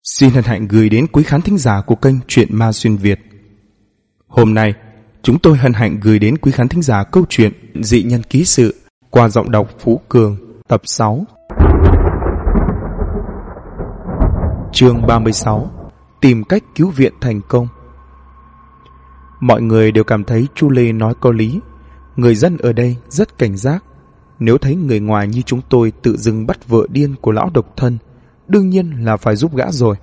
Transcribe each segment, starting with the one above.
Xin hân hạnh gửi đến quý khán thính giả của kênh Truyện Ma Xuyên Việt. Hôm nay, chúng tôi hân hạnh gửi đến quý khán thính giả câu chuyện Dị Nhân Ký Sự qua giọng đọc Phú Cường, tập 6. Chương 36. Tìm cách cứu viện thành công. Mọi người đều cảm thấy Chu Lê nói có lý. Người dân ở đây rất cảnh giác. Nếu thấy người ngoài như chúng tôi tự dưng bắt vợ điên của lão độc thân, đương nhiên là phải giúp gã rồi.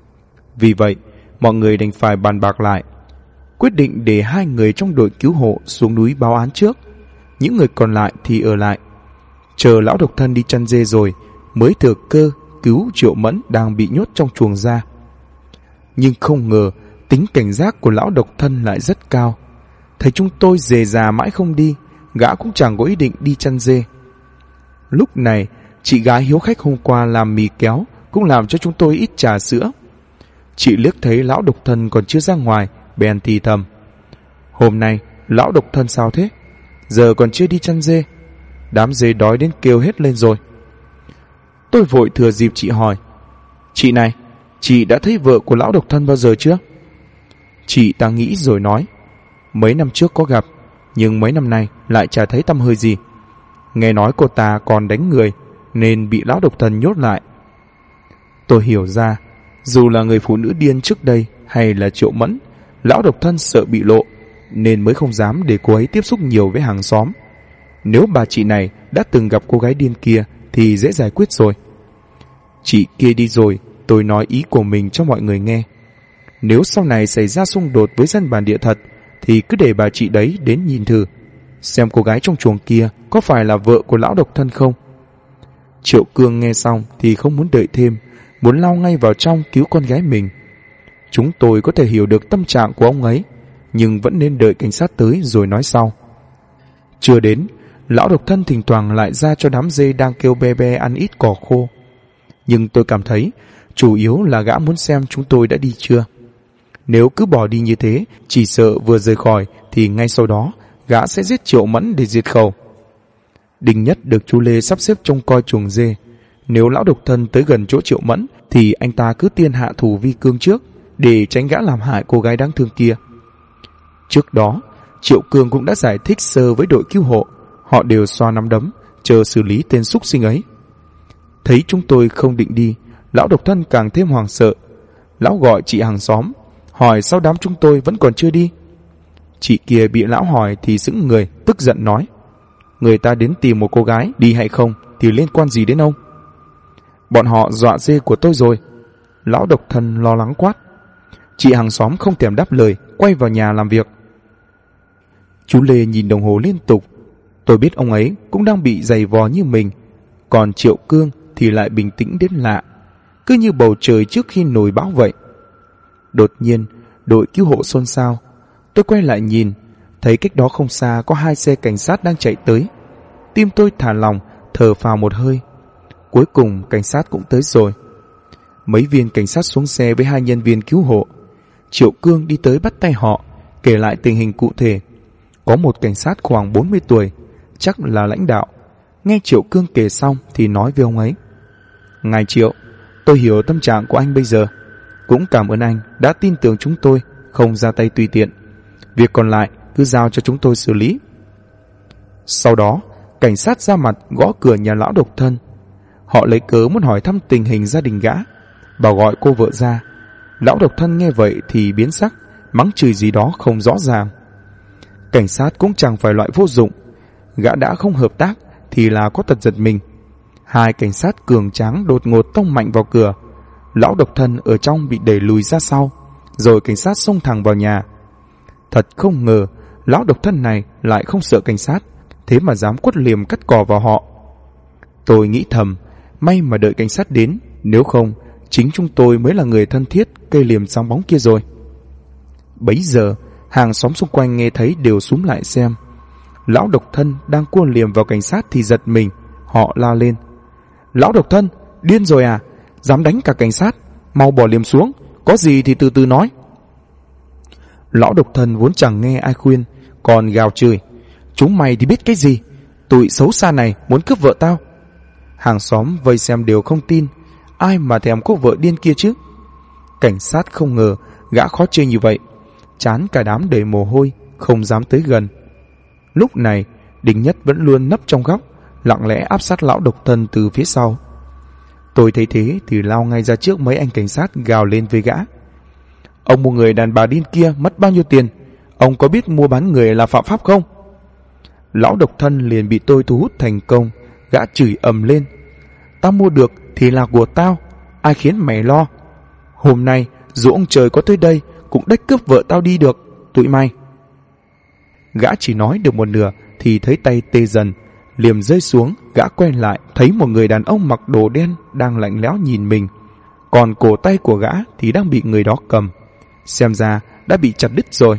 Vì vậy, mọi người đành phải bàn bạc lại, quyết định để 2 người trong đội cứu hộ xuống núi báo án trước, những người còn lại thì ở lại, chờ lão độc thân đi chăn dê rồi mới thừa cơ cứu Triệu Mẫn đang bị nhốt trong chuồng ra. Nhưng không ngờ tính cảnh giác của lão độc thân lại rất cao. Thấy chúng tôi dề già mãi không đi, gã cũng chẳng có ý định đi chăn dê. Lúc này, chị gái hiếu khách hôm qua làm mì kéo cũng làm cho chúng tôi ít trà sữa. Chị liếc thấy lão độc thân còn chưa ra ngoài, bèn thì thầm: "Hôm nay lão độc thân sao thế? Giờ còn chưa đi chăn dê. Đám dê đói đến kêu hết lên rồi." Tôi vội thừa dịp chị hỏi: "Chị này, chị đã thấy vợ của lão độc thân bao giờ chưa?" Chị ta nghĩ rồi nói: "Mấy năm trước có gặp, nhưng mấy năm nay lại chả thấy tăm hơi gì. Nghe nói cô ta còn đánh người nên bị lão độc thân nhốt lại." Tôi hiểu ra, dù là người phụ nữ điên trước đây hay là Triệu Mẫn, lão độc thân sợ bị lộ nên mới không dám để cô ấy tiếp xúc nhiều với hàng xóm. Nếu bà chị này đã từng gặp cô gái điên kia thì dễ giải quyết rồi. Chị kia đi rồi, tôi nói ý của mình cho mọi người nghe. Nếu sau này xảy ra xung đột với dân bản địa thật thì cứ để bà chị đấy đến nhìn thử, xem cô gái trong chuồng kia có phải là vợ của lão độc thân không. Triệu Cương nghe xong thì không muốn đợi thêm, muốn lao ngay vào trong cứu con gái mình. Chúng tôi có thể hiểu được tâm trạng của ông ấy, nhưng vẫn nên đợi cảnh sát tới rồi nói sau. Chưa đến, lão độc thân thỉnh thoảng lại ra cho đám dê đang kêu be be ăn ít cỏ khô. Nhưng tôi cảm thấy chủ yếu là gã muốn xem chúng tôi đã đi chưa. Nếu cứ bỏ đi như thế, chỉ sợ vừa rời khỏi thì ngay sau đó gã sẽ giết Triệu Mẫn để diệt khẩu. Đinh Nhất được chú Lê sắp xếp trông coi chuồng dê. Nếu lão độc thân tới gần chỗ Triệu Mẫn thì anh ta cứ tiên hạ thủ vi cương trước, để tránh gã làm hại cô gái đáng thương kia. Trước đó, Triệu Cương cũng đã giải thích sơ với đội cứu hộ. Họ đều xoa nắm đấm, chờ xử lý tên súc sinh ấy. Thấy chúng tôi không định đi, lão độc thân càng thêm hoảng sợ. Lão gọi chị hàng xóm, hỏi sao đám chúng tôi vẫn còn chưa đi. Chị kia bị lão hỏi thì sững người, tức giận nói: "Người ta đến tìm một cô gái, đi hay không thì liên quan gì đến ông?" "Bọn họ dọa dê của tôi rồi." Lão độc thân lo lắng quát. Chị hàng xóm không thèm đáp lời, quay vào nhà làm việc. Chú Lê nhìn đồng hồ liên tục. Tôi biết ông ấy cũng đang bị giày vò như mình. Còn Triệu Cương thì lại bình tĩnh đến lạ, cứ như bầu trời trước khi nổi bão vậy. Đột nhiên, đội cứu hộ xôn xao. Tôi quay lại nhìn, thấy cách đó không xa có 2 xe cảnh sát đang chạy tới. Tim tôi thả lỏng, thở phào một hơi. Cuối cùng cảnh sát cũng tới rồi. Mấy viên cảnh sát xuống xe với 2 nhân viên cứu hộ. Triệu Cương đi tới bắt tay họ, kể lại tình hình cụ thể. Có một cảnh sát khoảng 40 tuổi, chắc là lãnh đạo. Nghe Triệu Cương kể xong thì nói với ông ấy: "Ngài Triệu, tôi hiểu tâm trạng của anh bây giờ. Cũng cảm ơn anh đã tin tưởng chúng tôi, không ra tay tùy tiện. Việc còn lại cứ giao cho chúng tôi xử lý." Sau đó, cảnh sát ra mặt gõ cửa nhà lão độc thân. Họ lấy cớ muốn hỏi thăm tình hình gia đình gã, bảo gọi cô vợ ra. Lão độc thân nghe vậy thì biến sắc, mắng chửi gì đó không rõ ràng. Cảnh sát cũng chẳng phải loại vô dụng, gã đã không hợp tác thì là có tật giật mình. 2 cảnh sát cường tráng đột ngột tông mạnh vào cửa. Lão độc thân ở trong bị đẩy lùi ra sau, rồi cảnh sát xông thẳng vào nhà. Thật không ngờ lão độc thân này lại không sợ cảnh sát, thế mà dám quất liềm cắt cỏ vào họ. Tôi nghĩ thầm, may mà đợi cảnh sát đến, nếu không chính chúng tôi mới là người thân thiết cây liềm sáng bóng kia rồi. Bấy giờ hàng xóm xung quanh nghe thấy đều xúm lại xem. Lão độc thân đang cua liềm vào cảnh sát thì giật mình. Họ la lên: "Lão độc thân, điên rồi à? Dám đánh cả cảnh sát, mau bỏ liềm xuống, có gì thì từ từ nói." Lão độc thân vốn chẳng nghe ai khuyên, còn gào chửi: "Chúng mày thì biết cái gì? Tụi xấu xa này muốn cướp vợ tao." Hàng xóm vây xem đều không tin, ai mà thèm cô vợ điên kia chứ. Cảnh sát không ngờ gã khó chơi như vậy, trán cả đám đầy mồ hôi, không dám tới gần. Lúc này Đinh Nhất vẫn luôn nấp trong góc, lặng lẽ áp sát lão độc thân từ phía sau. Tôi thấy thế thì lao ngay ra trước mấy anh cảnh sát, gào lên với gã: "Ông mua người đàn bà điên kia mất bao nhiêu tiền? Ông có biết mua bán người là phạm pháp không?" Lão độc thân liền bị tôi thu hút thành công. Gã chửi ầm lên: "Tao mua được thì là của tao, ai khiến mày lo? Hôm nay dù ông trời có tới đây cũng đếch cướp vợ tao đi được, tụi mày." Gã chỉ nói được một nửa thì thấy tay tê dần, liềm rơi xuống. Gã quay lại thấy một người đàn ông mặc đồ đen đang lạnh lẽo nhìn mình, còn cổ tay của gã thì đang bị người đó cầm, xem ra đã bị chặt đứt rồi.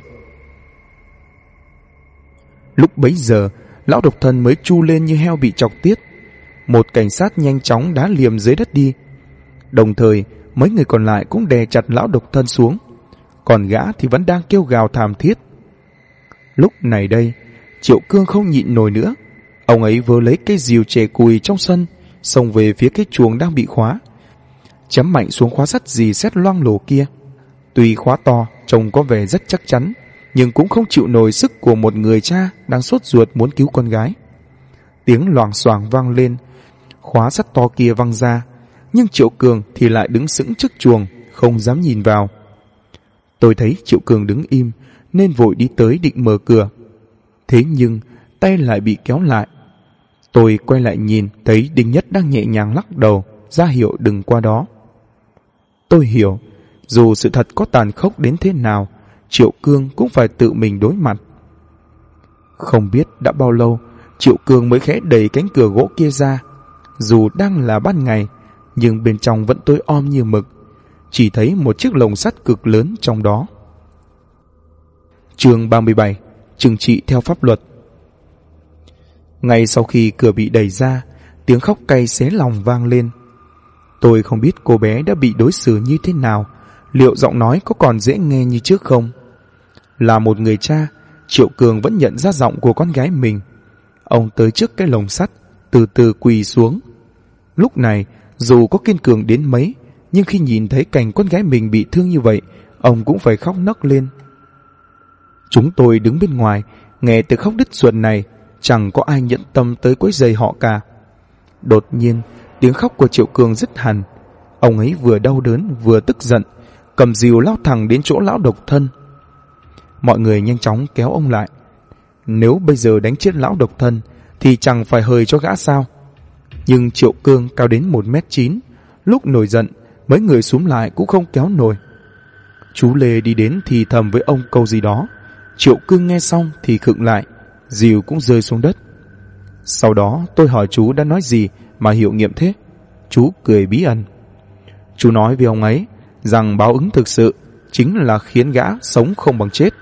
Lúc bấy giờ lão độc thân mới chu lên như heo bị chọc tiết. Một cảnh sát nhanh chóng đá liềm dưới đất đi, đồng thời mấy người còn lại cũng đè chặt lão độc thân xuống, còn gã thì vẫn đang kêu gào thảm thiết. Lúc này đây Triệu Cương không nhịn nổi nữa. Ông ấy vớ lấy cây rìu chè cùi trong sân, xông về phía cái chuồng đang bị khóa, chém mạnh xuống khóa sắt rì sét loang lổ kia. Tuy khóa to trông có vẻ rất chắc chắn, nhưng cũng không chịu nổi sức của một người cha đang sốt ruột muốn cứu con gái. Tiếng loảng xoảng vang lên, khóa sắt to kia văng ra, nhưng Triệu Cường thì lại đứng sững trước chuồng, không dám nhìn vào. Tôi thấy Triệu Cường đứng im nên vội đi tới định mở cửa, thế nhưng tay lại bị kéo lại. Tôi quay lại nhìn thấy Đinh Nhất đang nhẹ nhàng lắc đầu ra hiệu đừng qua đó. Tôi hiểu, dù sự thật có tàn khốc đến thế nào, Triệu Cương cũng phải tự mình đối mặt. Không biết đã bao lâu Triệu Cương mới khẽ đẩy cánh cửa gỗ kia ra. Dù đang là ban ngày, nhưng bên trong vẫn tối om như mực, chỉ thấy một chiếc lồng sắt cực lớn trong đó. Chương 37: Trừng trị theo pháp luật. Ngay sau khi cửa bị đẩy ra, tiếng khóc cay xé lòng vang lên. Tôi không biết cô bé đã bị đối xử như thế nào, liệu giọng nói có còn dễ nghe như trước không. Là một người cha, Triệu Cường vẫn nhận ra giọng của con gái mình. Ông tới trước cái lồng sắt, từ từ quỳ xuống. Lúc này dù có kiên cường đến mấy, nhưng khi nhìn thấy cảnh con gái mình bị thương như vậy, ông cũng phải khóc nấc lên. Chúng tôi đứng bên ngoài, nghe tiếng khóc đứt ruột này, chẳng có ai nhẫn tâm tới quấy rầy họ cả. Đột nhiên tiếng khóc của Triệu Cường dứt hẳn. Ông ấy vừa đau đớn vừa tức giận, cầm rìu lao thẳng đến chỗ lão độc thân. Mọi người nhanh chóng kéo ông lại. Nếu bây giờ đánh chết lão độc thân thì chẳng phải hời cho gã sao? Nhưng Triệu Cương cao đến 1m9, lúc nổi giận mấy người xúm lại cũng không kéo nổi. Chú Lê đi đến thì thầm với ông câu gì đó. Triệu Cương nghe xong thì khựng lại, rìu cũng rơi xuống đất. Sau đó tôi hỏi chú đã nói gì mà hiệu nghiệm thế. Chú cười bí ẩn. Chú nói với ông ấy rằng báo ứng thực sự chính là khiến gã sống không bằng chết.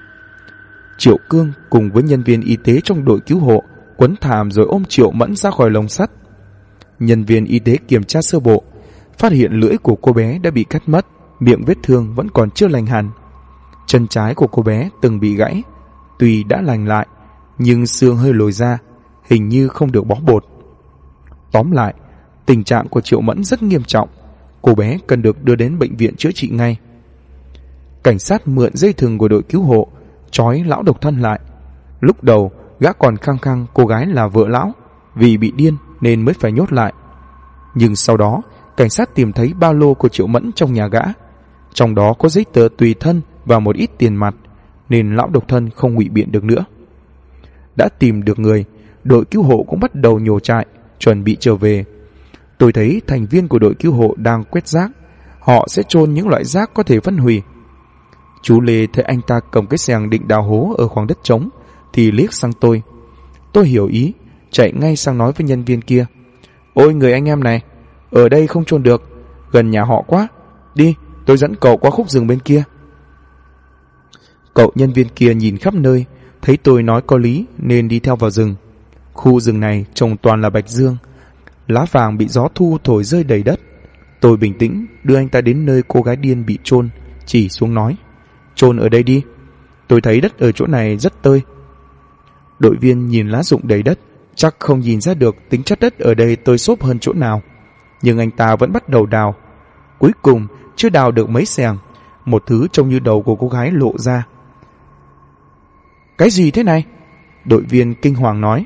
Triệu Cương cùng với nhân viên y tế trong đội cứu hộ quấn thảm rồi ôm Triệu Mẫn ra khỏi lồng sắt. Nhân viên y tế kiểm tra sơ bộ, phát hiện lưỡi của cô bé đã bị cắt mất, miệng vết thương vẫn còn chưa lành hẳn. Chân trái của cô bé từng bị gãy, tuy đã lành lại nhưng xương hơi lồi ra, hình như không được bó bột. Tóm lại, tình trạng của Triệu Mẫn rất nghiêm trọng, cô bé cần được đưa đến bệnh viện chữa trị ngay. Cảnh sát mượn dây thừng của đội cứu hộ trói lão độc thân lại. Lúc đầu gã còn khăng khăng cô gái là vợ lão, vì bị điên nên mới phải nhốt lại. Nhưng sau đó cảnh sát tìm thấy ba lô của Triệu Mẫn trong nhà gã, trong đó có giấy tờ tùy thân và một ít tiền mặt, nên lão độc thân không ngụy biện được nữa. Đã tìm được người, đội cứu hộ cũng bắt đầu nhổ trại, chuẩn bị trở về. Tôi thấy thành viên của đội cứu hộ đang quét rác, họ sẽ chôn những loại rác có thể phân hủy. Chú Lê thấy anh ta cầm cái xẻng định đào hố ở khoảng đất trống thì liếc sang tôi. Tôi hiểu ý, chạy ngay sang nói với nhân viên kia: "Ôi người anh em này, ở đây không chôn được, gần nhà họ quá, đi tôi dẫn cậu qua khúc rừng bên kia." Cậu nhân viên kia nhìn khắp nơi, thấy tôi nói có lý nên đi theo vào rừng. Khu rừng này trồng toàn là bạch dương, lá vàng bị gió thu thổi rơi đầy đất. Tôi bình tĩnh đưa anh ta đến nơi cô gái điên bị chôn, chỉ xuống nói: "Chôn ở đây đi, tôi thấy đất ở chỗ này rất tơi." Đội viên nhìn lá rụng đầy đất, chắc không nhìn ra được tính chất đất ở đây tơi xốp hơn chỗ nào, nhưng anh ta vẫn bắt đầu đào. Cuối cùng chưa đào được mấy xẻng, một thứ trông như đầu của cô gái lộ ra. Cái gì thế này? Đội viên kinh hoàng nói.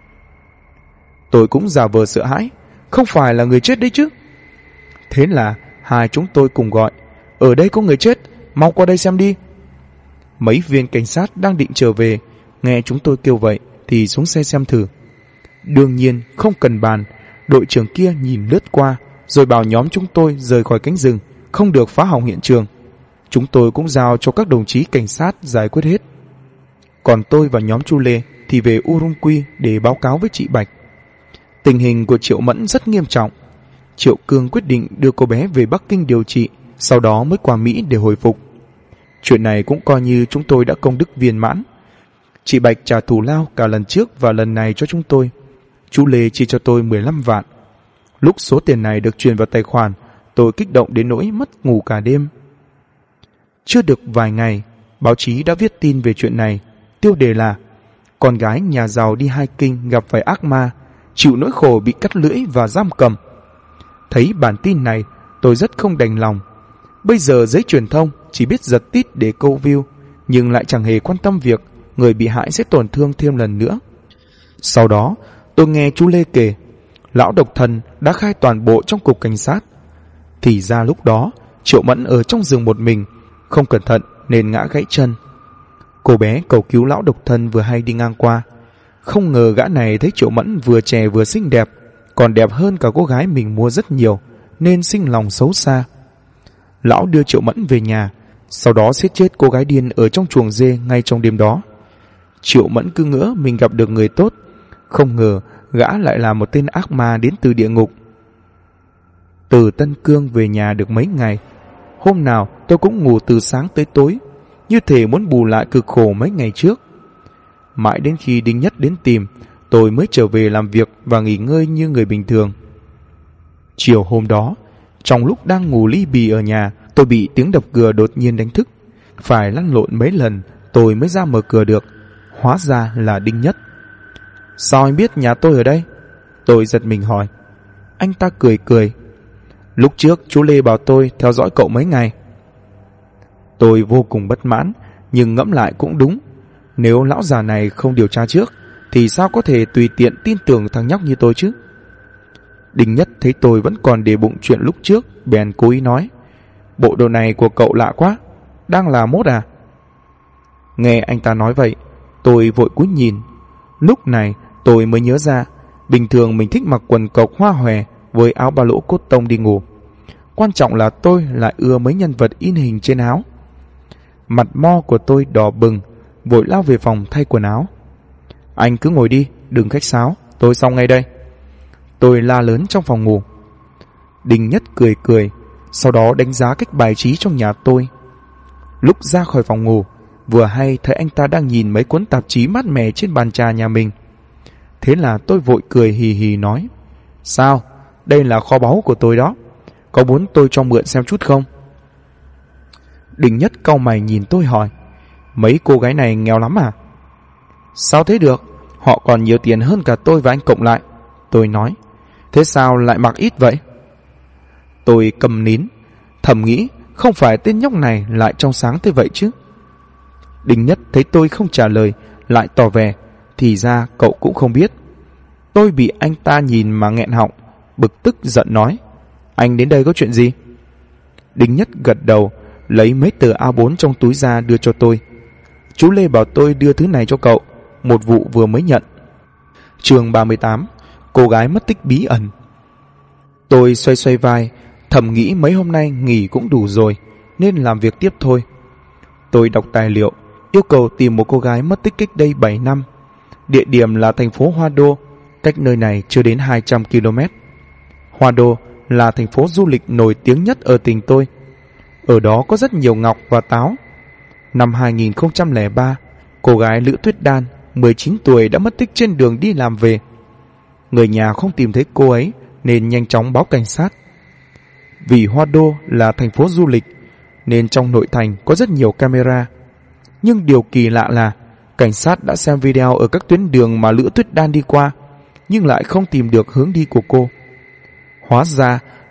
Tôi cũng giả vờ sợ hãi. Không phải là người chết đấy chứ? Thế là hai chúng tôi cùng gọi. Ở đây có người chết, mau qua đây xem đi. Mấy viên cảnh sát đang định trở về, nghe chúng tôi kêu vậy thì xuống xe xem thử. Đương nhiên không cần bàn, đội trưởng kia nhìn lướt qua rồi bảo nhóm chúng tôi rời khỏi cánh rừng, không được phá hỏng hiện trường. Chúng tôi cũng giao cho các đồng chí cảnh sát giải quyết hết. Còn tôi và nhóm Chu Lê thì về Urumqi để báo cáo với chị Bạch. Tình hình của Triệu Mẫn rất nghiêm trọng. Triệu Cương quyết định đưa cô bé về Bắc Kinh điều trị, sau đó mới qua Mỹ để hồi phục. Chuyện này cũng coi như chúng tôi đã công đức viên mãn. Chị Bạch trả thù lao cả lần trước và lần này cho chúng tôi. Chú Lê chia cho tôi 15 vạn. Lúc số tiền này được truyền vào tài khoản, tôi kích động đến nỗi mất ngủ cả đêm. Chưa được vài ngày, báo chí đã viết tin về chuyện này. Tiêu đề là con gái nhà giàu đi hiking gặp phải ác ma, chịu nỗi khổ bị cắt lưỡi và giam cầm. Thấy bản tin này, tôi rất không đành lòng. Bây giờ giới truyền thông chỉ biết giật tít để câu view, nhưng lại chẳng hề quan tâm việc người bị hại sẽ tổn thương thêm lần nữa. Sau đó, tôi nghe chú Lê kể, lão độc thần đã khai toàn bộ trong cục cảnh sát. Thì ra lúc đó, Triệu Mẫn ở trong rừng một mình, không cẩn thận nên ngã gãy chân. Cô bé cầu cứu lão độc thân vừa hay đi ngang qua. Không ngờ gã này thấy Triệu Mẫn vừa trẻ vừa xinh đẹp, còn đẹp hơn cả cô gái mình mua rất nhiều, nên sinh lòng xấu xa. Lão đưa Triệu Mẫn về nhà, sau đó giết chết cô gái điên ở trong chuồng dê ngay trong đêm đó. Triệu Mẫn cứ ngỡ mình gặp được người tốt, không ngờ gã lại là một tên ác ma đến từ địa ngục. Từ Tân Cương về nhà được mấy ngày, hôm nào tôi cũng ngủ từ sáng tới tối, như thể muốn bù lại cực khổ mấy ngày trước. Mãi đến khi Đinh Nhất đến tìm, tôi mới trở về làm việc và nghỉ ngơi như người bình thường. Chiều hôm đó, trong lúc đang ngủ li bì ở nhà, tôi bị tiếng đập cửa đột nhiên đánh thức. Phải lăn lộn mấy lần tôi mới ra mở cửa được. Hóa ra là Đinh Nhất. Sao anh biết nhà tôi ở đây? Tôi giật mình hỏi. Anh ta cười cười. Lúc trước chú Lê bảo tôi theo dõi cậu mấy ngày. Tôi vô cùng bất mãn, nhưng ngẫm lại cũng đúng. Nếu lão già này không điều tra trước thì sao có thể tùy tiện tin tưởng thằng nhóc như tôi chứ? Đinh Nhất thấy tôi vẫn còn để bụng chuyện lúc trước, bèn cố ý nói, bộ đồ này của cậu lạ quá, đang là mốt à? Nghe anh ta nói vậy, tôi vội cúi nhìn. Lúc này tôi mới nhớ ra, bình thường mình thích mặc quần cộc hoa hòe với áo ba lỗ cốt tông đi ngủ. Quan trọng là tôi lại ưa mấy nhân vật in hình trên áo. Mặt mo của tôi đỏ bừng, vội lao về phòng thay quần áo. Anh cứ ngồi đi, đừng khách sáo, tôi xong ngay đây. Tôi la lớn trong phòng ngủ. Đinh Nhất cười cười, sau đó đánh giá cách bài trí trong nhà tôi. Lúc ra khỏi phòng ngủ, vừa hay thấy anh ta đang nhìn mấy cuốn tạp chí mát mẻ trên bàn trà nhà mình. Thế là tôi vội cười hì hì nói, sao, đây là kho báu của tôi đó, có muốn tôi cho mượn xem chút không? Đinh Nhất cau mày nhìn tôi hỏi, mấy cô gái này nghèo lắm à? Sao thế được, họ còn nhiều tiền hơn cả tôi và anh cộng lại. Tôi nói, thế sao lại mặc ít vậy? Tôi cầm nín, thầm nghĩ không phải tên nhóc này lại trong sáng thế vậy chứ. Đinh Nhất thấy tôi không trả lời, lại tỏ vẻ, thì ra cậu cũng không biết. Tôi bị anh ta nhìn mà nghẹn họng, bực tức giận nói, anh đến đây có chuyện gì? Đinh Nhất gật đầu, lấy mấy tờ A4 trong túi ra đưa cho tôi. Chú Lê bảo tôi đưa thứ này cho cậu, một vụ vừa mới nhận. Chương 38, cô gái mất tích bí ẩn. Tôi xoay xoay vai, thầm nghĩ mấy hôm nay nghỉ cũng đủ rồi, nên làm việc tiếp thôi. Tôi đọc tài liệu, yêu cầu tìm một cô gái mất tích cách đây 7 năm. Địa điểm là thành phố Hoa Đô, cách nơi này chưa đến 200 km. Hoa Đô là thành phố du lịch nổi tiếng nhất ở tỉnh tôi. Ở đó có rất nhiều ngọc và táo. Năm 2003, cô gái Lữ Tuyết Đan, 19 tuổi đã mất tích trên đường đi làm về. Người nhà không tìm thấy cô ấy nên nhanh chóng báo cảnh sát. Vì Hoa Đô là thành phố du lịch nên trong nội thành có rất nhiều camera. Nhưng điều kỳ lạ là cảnh sát đã xem video ở các tuyến đường mà Lữ Tuyết Đan đi qua, nhưng lại không tìm được hướng đi của cô. Hóa ra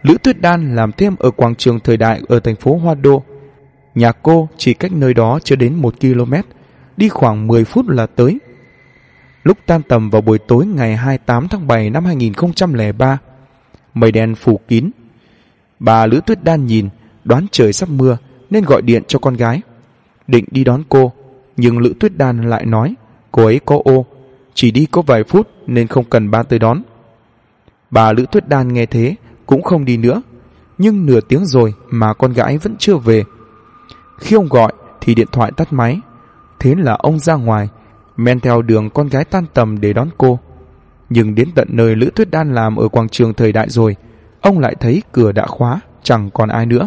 Lữ Tuyết Đan làm thêm ở quảng trường Thời Đại ở thành phố Hoa Đô. Nhà cô chỉ cách nơi đó chưa đến 1 km, đi khoảng 10 phút là tới. Lúc tan tầm vào buổi tối ngày 28 tháng 7 năm 2003, mây đen phủ kín. Bà Lữ Tuyết Đan nhìn, đoán trời sắp mưa nên gọi điện cho con gái, định đi đón cô. Nhưng Lữ Tuyết Đan lại nói cô ấy có ô, chỉ đi có vài phút nên không cần ba tới đón. Bà Lữ Tuyết Đan nghe thế cũng không đi nữa. Nhưng nửa tiếng rồi mà con gái vẫn chưa về. Khi ông gọi thì điện thoại tắt máy. Thế là ông ra ngoài, men theo đường con gái tan tầm để đón cô. Nhưng đến tận nơi Lữ Tuyết Đan làm ở quảng trường Thời Đại rồi, ông lại thấy cửa đã khóa, chẳng còn ai nữa.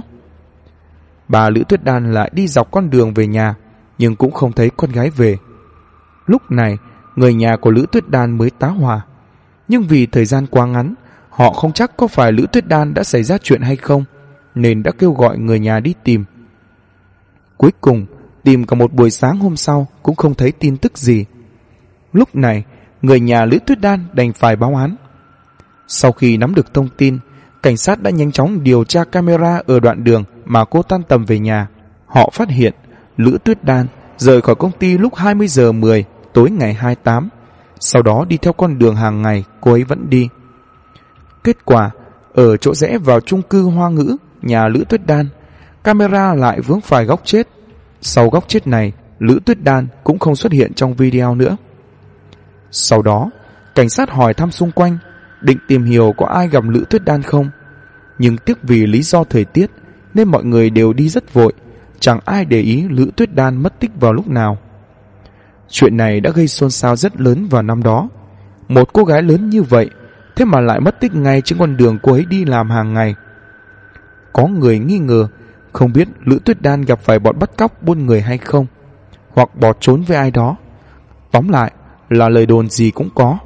Bà Lữ Tuyết Đan lại đi dọc con đường về nhà, nhưng cũng không thấy con gái về. Lúc này người nhà của Lữ Tuyết Đan mới tá hỏa. Nhưng vì thời gian quá ngắn, họ không chắc có phải Lữ Tuyết Đan đã xảy ra chuyện hay không, nên đã kêu gọi người nhà đi tìm. Cuối cùng tìm cả một buổi sáng hôm sau cũng không thấy tin tức gì. Lúc này người nhà Lữ Tuyết Đan đành phải báo án. Sau khi nắm được thông tin, cảnh sát đã nhanh chóng điều tra camera ở đoạn đường mà cô tan tầm về nhà. Họ phát hiện Lữ Tuyết Đan rời khỏi công ty lúc 20 giờ 10 tối ngày 28, sau đó đi theo con đường hàng ngày cô ấy vẫn đi. Kết quả, ở chỗ rẽ vào chung cư Hoa Ngữ, nhà Lữ Tuyết Đan, camera lại vướng phải góc chết. Sau góc chết này, Lữ Tuyết Đan cũng không xuất hiện trong video nữa. Sau đó, cảnh sát hỏi thăm xung quanh, định tìm hiểu có ai gặp Lữ Tuyết Đan không. Nhưng tiếc vì lý do thời tiết nên mọi người đều đi rất vội, chẳng ai để ý Lữ Tuyết Đan mất tích vào lúc nào. Chuyện này đã gây xôn xao rất lớn vào năm đó. Một cô gái lớn như vậy, thế mà lại mất tích ngay trên con đường cô ấy đi làm hàng ngày. Có người nghi ngờ không biết Lữ Tuyết Đan gặp phải bọn bắt cóc buôn người hay không, hoặc bỏ trốn với ai đó. Tóm lại là lời đồn gì cũng có.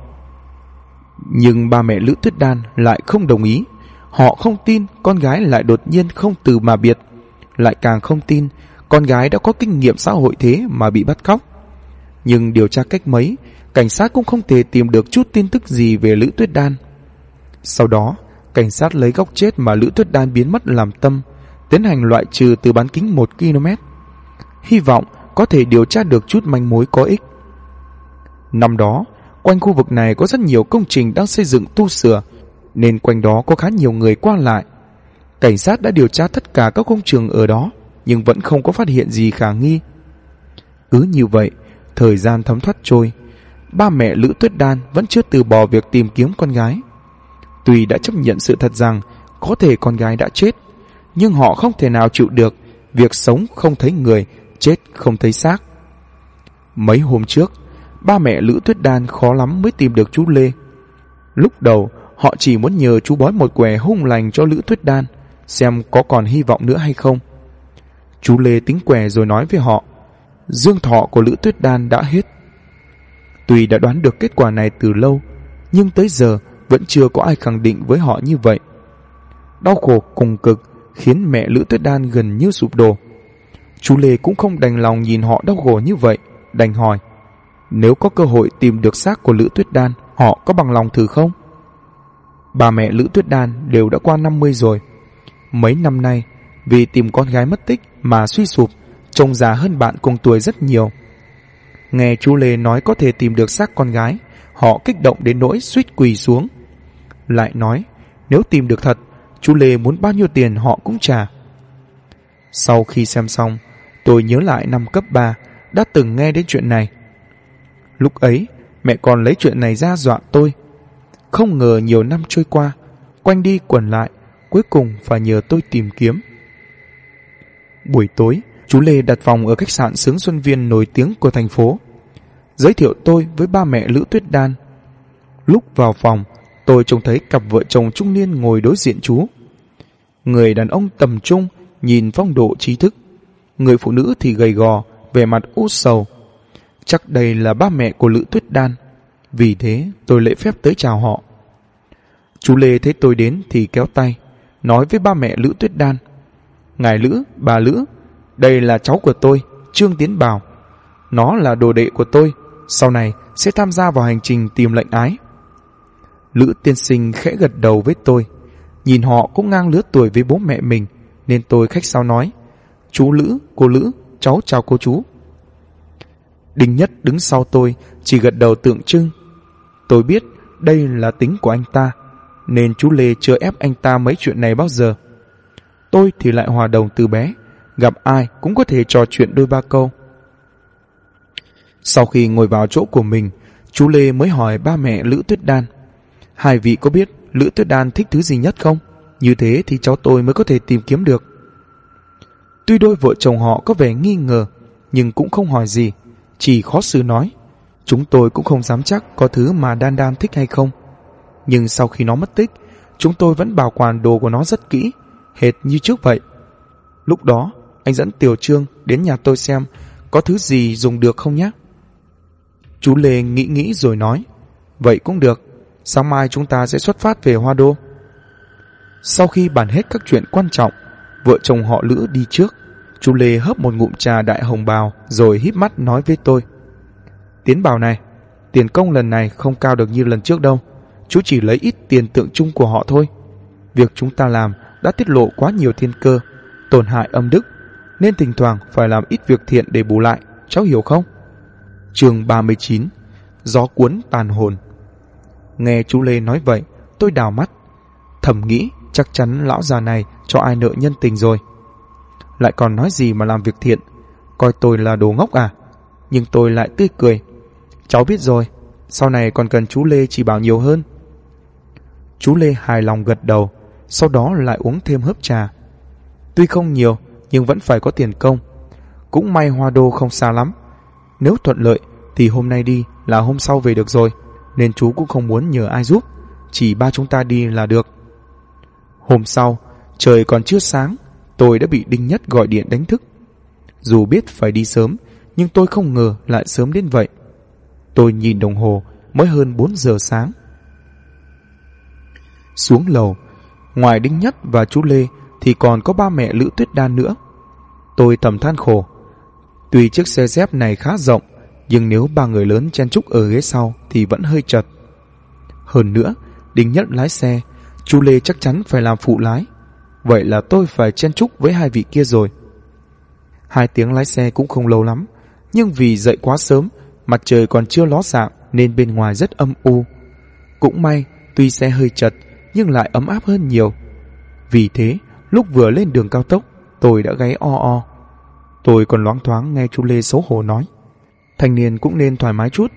Nhưng ba mẹ Lữ Tuyết Đan lại không đồng ý. Họ không tin con gái lại đột nhiên không từ mà biệt, lại càng không tin con gái đã có kinh nghiệm xã hội thế mà bị bắt cóc. Nhưng điều tra cách mấy, cảnh sát cũng không thể tìm được chút tin tức gì về Lữ Tuyết Đan. Sau đó, cảnh sát lấy góc chết mà Lữ Tuyết Đan biến mất làm tâm, tiến hành loại trừ từ bán kính 1 km. Hy vọng có thể điều tra được chút manh mối có ích. Năm đó, quanh khu vực này có rất nhiều công trình đang xây dựng tu sửa, nên quanh đó có khá nhiều người qua lại. Cảnh sát đã điều tra tất cả các công trường ở đó, nhưng vẫn không có phát hiện gì khả nghi. Cứ như vậy, thời gian thấm thoát trôi, ba mẹ Lữ Tuyết Đan vẫn chưa từ bỏ việc tìm kiếm con gái. Tuy đã chấp nhận sự thật rằng có thể con gái đã chết, nhưng họ không thể nào chịu được việc sống không thấy người, chết không thấy xác. Mấy hôm trước, ba mẹ Lữ Tuyết Đan khó lắm mới tìm được chú Lê. Lúc đầu, họ chỉ muốn nhờ chú bói một quẻ hung lành cho Lữ Tuyết Đan, xem có còn hy vọng nữa hay không. Chú Lê tính quẻ rồi nói với họ, dương thọ của Lữ Tuyết Đan đã hết. Tuy đã đoán được kết quả này từ lâu, nhưng tới giờ vẫn chưa có ai khẳng định với họ như vậy. Đau khổ cùng cực khiến mẹ Lữ Tuyết Đan gần như sụp đổ. Chú Lê cũng không đành lòng nhìn họ đau khổ như vậy, đành hỏi, nếu có cơ hội tìm được xác của Lữ Tuyết Đan, họ có bằng lòng thử không? Bà mẹ Lữ Tuyết Đan đều đã qua 50 rồi. Mấy năm nay, vì tìm con gái mất tích mà suy sụp, trông già hơn bạn cùng tuổi rất nhiều. Nghe chú Lê nói có thể tìm được xác con gái, họ kích động đến nỗi suýt quỳ xuống. Lại nói, nếu tìm được thật, chú Lê muốn bao nhiêu tiền họ cũng trả. Sau khi xem xong, tôi nhớ lại năm cấp 3 đã từng nghe đến chuyện này. Lúc ấy, mẹ còn lấy chuyện này ra dọa tôi. Không ngờ nhiều năm trôi qua, quanh đi quẩn lại, cuối cùng phải nhờ tôi tìm kiếm. Buổi tối, chú Lê đặt phòng ở khách sạn Sướng Xuân Viên nổi tiếng của thành phố, giới thiệu tôi với ba mẹ Lữ Tuyết Đan. Lúc vào phòng, tôi trông thấy cặp vợ chồng trung niên ngồi đối diện chú. Người đàn ông tầm trung, nhìn phong độ trí thức. Người phụ nữ thì gầy gò, vẻ mặt u sầu. Chắc đây là ba mẹ của Lữ Tuyết Đan. Vì thế tôi lễ phép tới chào họ. Chú Lê thấy tôi đến thì kéo tay, nói với ba mẹ Lữ Tuyết Đan, ngài Lữ, bà Lữ, đây là cháu của tôi, Trương Tiến Bảo. Nó là đồ đệ của tôi, sau này sẽ tham gia vào hành trình tìm lệnh ái. Lữ tiên sinh khẽ gật đầu với tôi, Nhìn họ cũng ngang lứa tuổi với bố mẹ mình, nên tôi khách sáo nói: "Chú Lữ, cô Lữ, cháu chào cô chú." Đinh Nhất đứng sau tôi chỉ gật đầu tượng trưng. Tôi biết đây là tính của anh ta, nên chú Lê chưa ép anh ta mấy chuyện này bao giờ. Tôi thì lại hòa đồng từ bé, gặp ai cũng có thể trò chuyện đôi ba câu. Sau khi ngồi vào chỗ của mình, chú Lê mới hỏi ba mẹ Lữ Tuyết Đan: "Hai vị có biết Lữ Tuyết Đan thích thứ gì nhất không? Như thế thì cháu tôi mới có thể tìm kiếm được." Tuy đôi vợ chồng họ có vẻ nghi ngờ, nhưng cũng không hỏi gì, chỉ khó xử nói: "Chúng tôi cũng không dám chắc có thứ mà Đan Đan thích hay không. Nhưng sau khi nó mất tích, chúng tôi vẫn bảo quản đồ của nó rất kỹ, hệt như trước vậy. Lúc đó, anh dẫn Tiểu Trương đến nhà tôi xem có thứ gì dùng được không nhé." Chú Lê nghĩ rồi nói: "Vậy cũng được, sáng mai chúng ta sẽ xuất phát về Hoa Đô." Sau khi bàn hết các chuyện quan trọng, vợ chồng họ Lữ đi trước. Chú Lê hớp một ngụm trà đại hồng bào rồi híp mắt nói với tôi: "Tiến Bảo này, tiền công lần này không cao được như lần trước đâu. Chú chỉ lấy ít tiền tượng trưng của họ thôi. Việc chúng ta làm đã tiết lộ quá nhiều thiên cơ, tổn hại âm đức, nên thỉnh thoảng phải làm ít việc thiện để bù lại, cháu hiểu không?" Chương 39: Gió cuốn tàn hồn. Nghe chú Lê nói vậy, tôi đảo mắt, thầm nghĩ chắc chắn lão già này cho ai nợ nhân tình rồi. Lại còn nói gì mà làm việc thiện, coi tôi là đồ ngốc à? Nhưng tôi lại tươi cười: "Cháu biết rồi, sau này còn cần chú Lê chỉ bảo nhiều hơn." Chú Lê hài lòng gật đầu, sau đó lại uống thêm hớp trà. Tuy không nhiều, nhưng vẫn phải có tiền công. Cũng may Hoa Đô không xa lắm, nếu thuận lợi thì hôm nay đi là hôm sau về được rồi, nên chú cũng không muốn nhờ ai giúp, chỉ ba chúng ta đi là được. Hôm sau, trời còn chưa sáng, tôi đã bị Đinh Nhất gọi điện đánh thức. Dù biết phải đi sớm, nhưng tôi không ngờ lại sớm đến vậy. Tôi nhìn đồng hồ, mới hơn 4 giờ sáng. Xuống lầu, ngoài Đinh Nhất và chú Lê thì còn có ba mẹ Lữ Tuyết Đan nữa. Tôi thầm than khổ. Tuy chiếc xe dép này khá rộng, nhưng nếu ba người lớn chen chúc ở ghế sau thì vẫn hơi chật. Hơn nữa, Đinh Nhất lái xe, chú Lê chắc chắn phải làm phụ lái. Vậy là tôi phải chen chúc với hai vị kia rồi. 2 tiếng lái xe cũng không lâu lắm, nhưng vì dậy quá sớm, mặt trời còn chưa ló dạng nên bên ngoài rất âm u. Cũng may, tuy xe hơi chật nhưng lại ấm áp hơn nhiều. Vì thế, lúc vừa lên đường cao tốc, tôi đã gáy o o. Tôi còn loáng thoáng nghe chú Lê xấu hổ nói: "Thanh niên cũng nên thoải mái chút."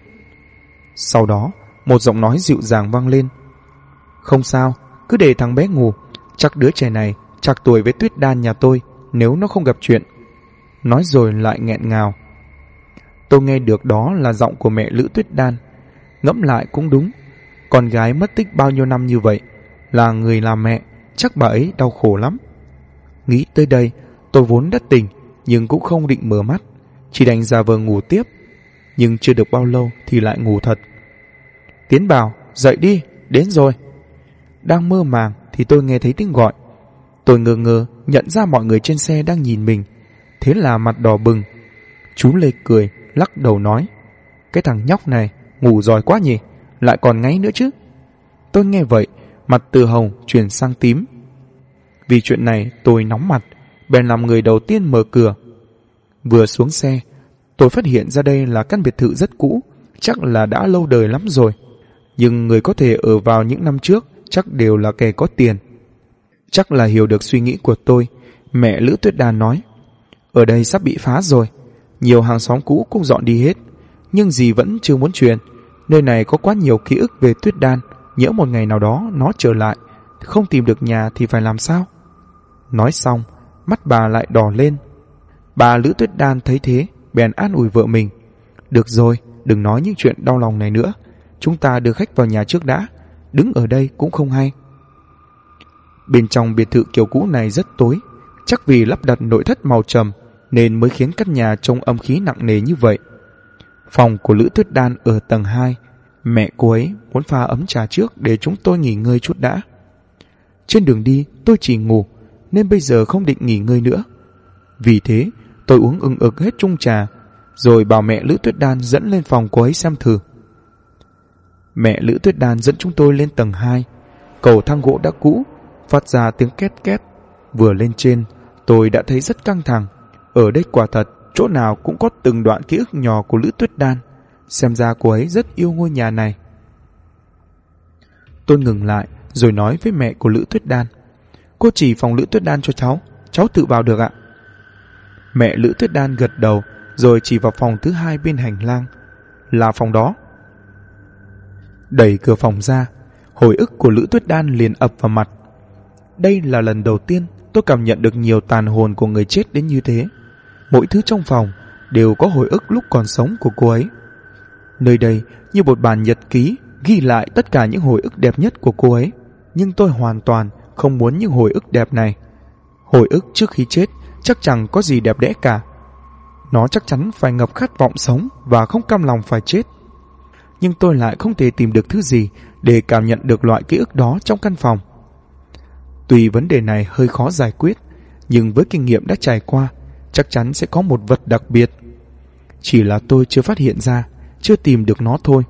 Sau đó, một giọng nói dịu dàng vang lên: "Không sao, cứ để thằng bé ngủ. Chắc đứa trẻ này trạc tuổi với Tuyết Đan nhà tôi nếu nó không gặp chuyện." Nói rồi lại nghẹn ngào. Tôi nghe được đó là giọng của mẹ Lữ Tuyết Đan. Ngẫm lại cũng đúng, con gái mất tích bao nhiêu năm như vậy, là người làm mẹ, chắc bà ấy đau khổ lắm. Nghĩ tới đây, tôi vốn đã tỉnh nhưng cũng không định mở mắt, chỉ đành giả vờ ngủ tiếp. Nhưng chưa được bao lâu thì lại ngủ thật. "Tiến Bảo, dậy đi, đến rồi." Đang mơ màng thì tôi nghe thấy tiếng gọi. Tôi ngơ ngơ nhận ra mọi người trên xe đang nhìn mình, thế là mặt đỏ bừng. Chú Lê cười, lắc đầu nói: "Cái thằng nhóc này ngủ giỏi quá nhỉ, lại còn ngáy nữa chứ." Tôi nghe vậy, mặt từ hồng chuyển sang tím. Vì chuyện này tôi nóng mặt, bèn làm người đầu tiên mở cửa. Vừa xuống xe, tôi phát hiện ra đây là căn biệt thự rất cũ, chắc là đã lâu đời lắm rồi. Nhưng người có thể ở vào những năm trước chắc đều là kẻ có tiền. Chắc là hiểu được suy nghĩ của tôi, mẹ Lữ Tuyết Đan nói: "Ở đây sắp bị phá rồi, nhiều hàng xóm cũ cũng dọn đi hết, nhưng dì vẫn chưa muốn truyền. Nơi này có quá nhiều ký ức về Tuyết Đan, nhỡ một ngày nào đó nó trở lại, không tìm được nhà thì phải làm sao?" Nói xong, mắt bà lại đỏ lên. Bà Lữ Tuyết Đan thấy thế, bèn an ủi vợ mình: "Được rồi, đừng nói những chuyện đau lòng này nữa. Chúng ta đưa khách vào nhà trước đã, đứng ở đây cũng không hay." Bên trong biệt thự kiểu cũ này rất tối, chắc vì lắp đặt nội thất màu trầm nên mới khiến căn nhà trông âm khí nặng nề như vậy. Phòng của Lữ Tuyết Đan ở tầng 2. Mẹ cô ấy muốn pha ấm trà trước để chúng tôi nghỉ ngơi chút đã. Trên đường đi tôi chỉ ngủ, nên bây giờ không định nghỉ ngơi nữa. Vì thế tôi uống ưng ực hết chung trà, rồi bảo mẹ Lữ Tuyết Đan dẫn lên phòng cô ấy xem thử. Mẹ Lữ Tuyết Đan dẫn chúng tôi lên tầng 2. Cầu thang gỗ đã cũ, phát ra tiếng két két. Vừa lên trên, tôi đã thấy rất căng thẳng. Ở đây quả thật, chỗ nào cũng có từng đoạn ký ức nhỏ của Lữ Tuyết Đan. Xem ra cô ấy rất yêu ngôi nhà này. Tôi ngừng lại rồi nói với mẹ của Lữ Tuyết Đan: cô chỉ phòng Lữ Tuyết Đan cho cháu tự vào được ạ. Mẹ Lữ Tuyết Đan gật đầu rồi chỉ vào phòng thứ hai bên hành lang. Là phòng đó. Đẩy cửa phòng ra, hồi ức của Lữ Tuyết Đan liền ập vào mặt. Đây là lần đầu tiên tôi cảm nhận được nhiều tàn hồn của người chết đến như thế. Mỗi thứ trong phòng đều có hồi ức lúc còn sống của cô ấy. Nơi đây như một bản nhật ký ghi lại tất cả những hồi ức đẹp nhất của cô ấy. Nhưng tôi hoàn toàn không muốn những hồi ức đẹp này. Hồi ức trước khi chết chắc chẳng có gì đẹp đẽ cả. Nó chắc chắn phải ngập khát vọng sống và không cam lòng phải chết. Nhưng tôi lại không thể tìm được thứ gì để cảm nhận được loại ký ức đó trong căn phòng. Tuy vấn đề này hơi khó giải quyết, nhưng với kinh nghiệm đã trải qua, chắc chắn sẽ có một vật đặc biệt. Chỉ là tôi chưa phát hiện ra, chưa tìm được nó thôi.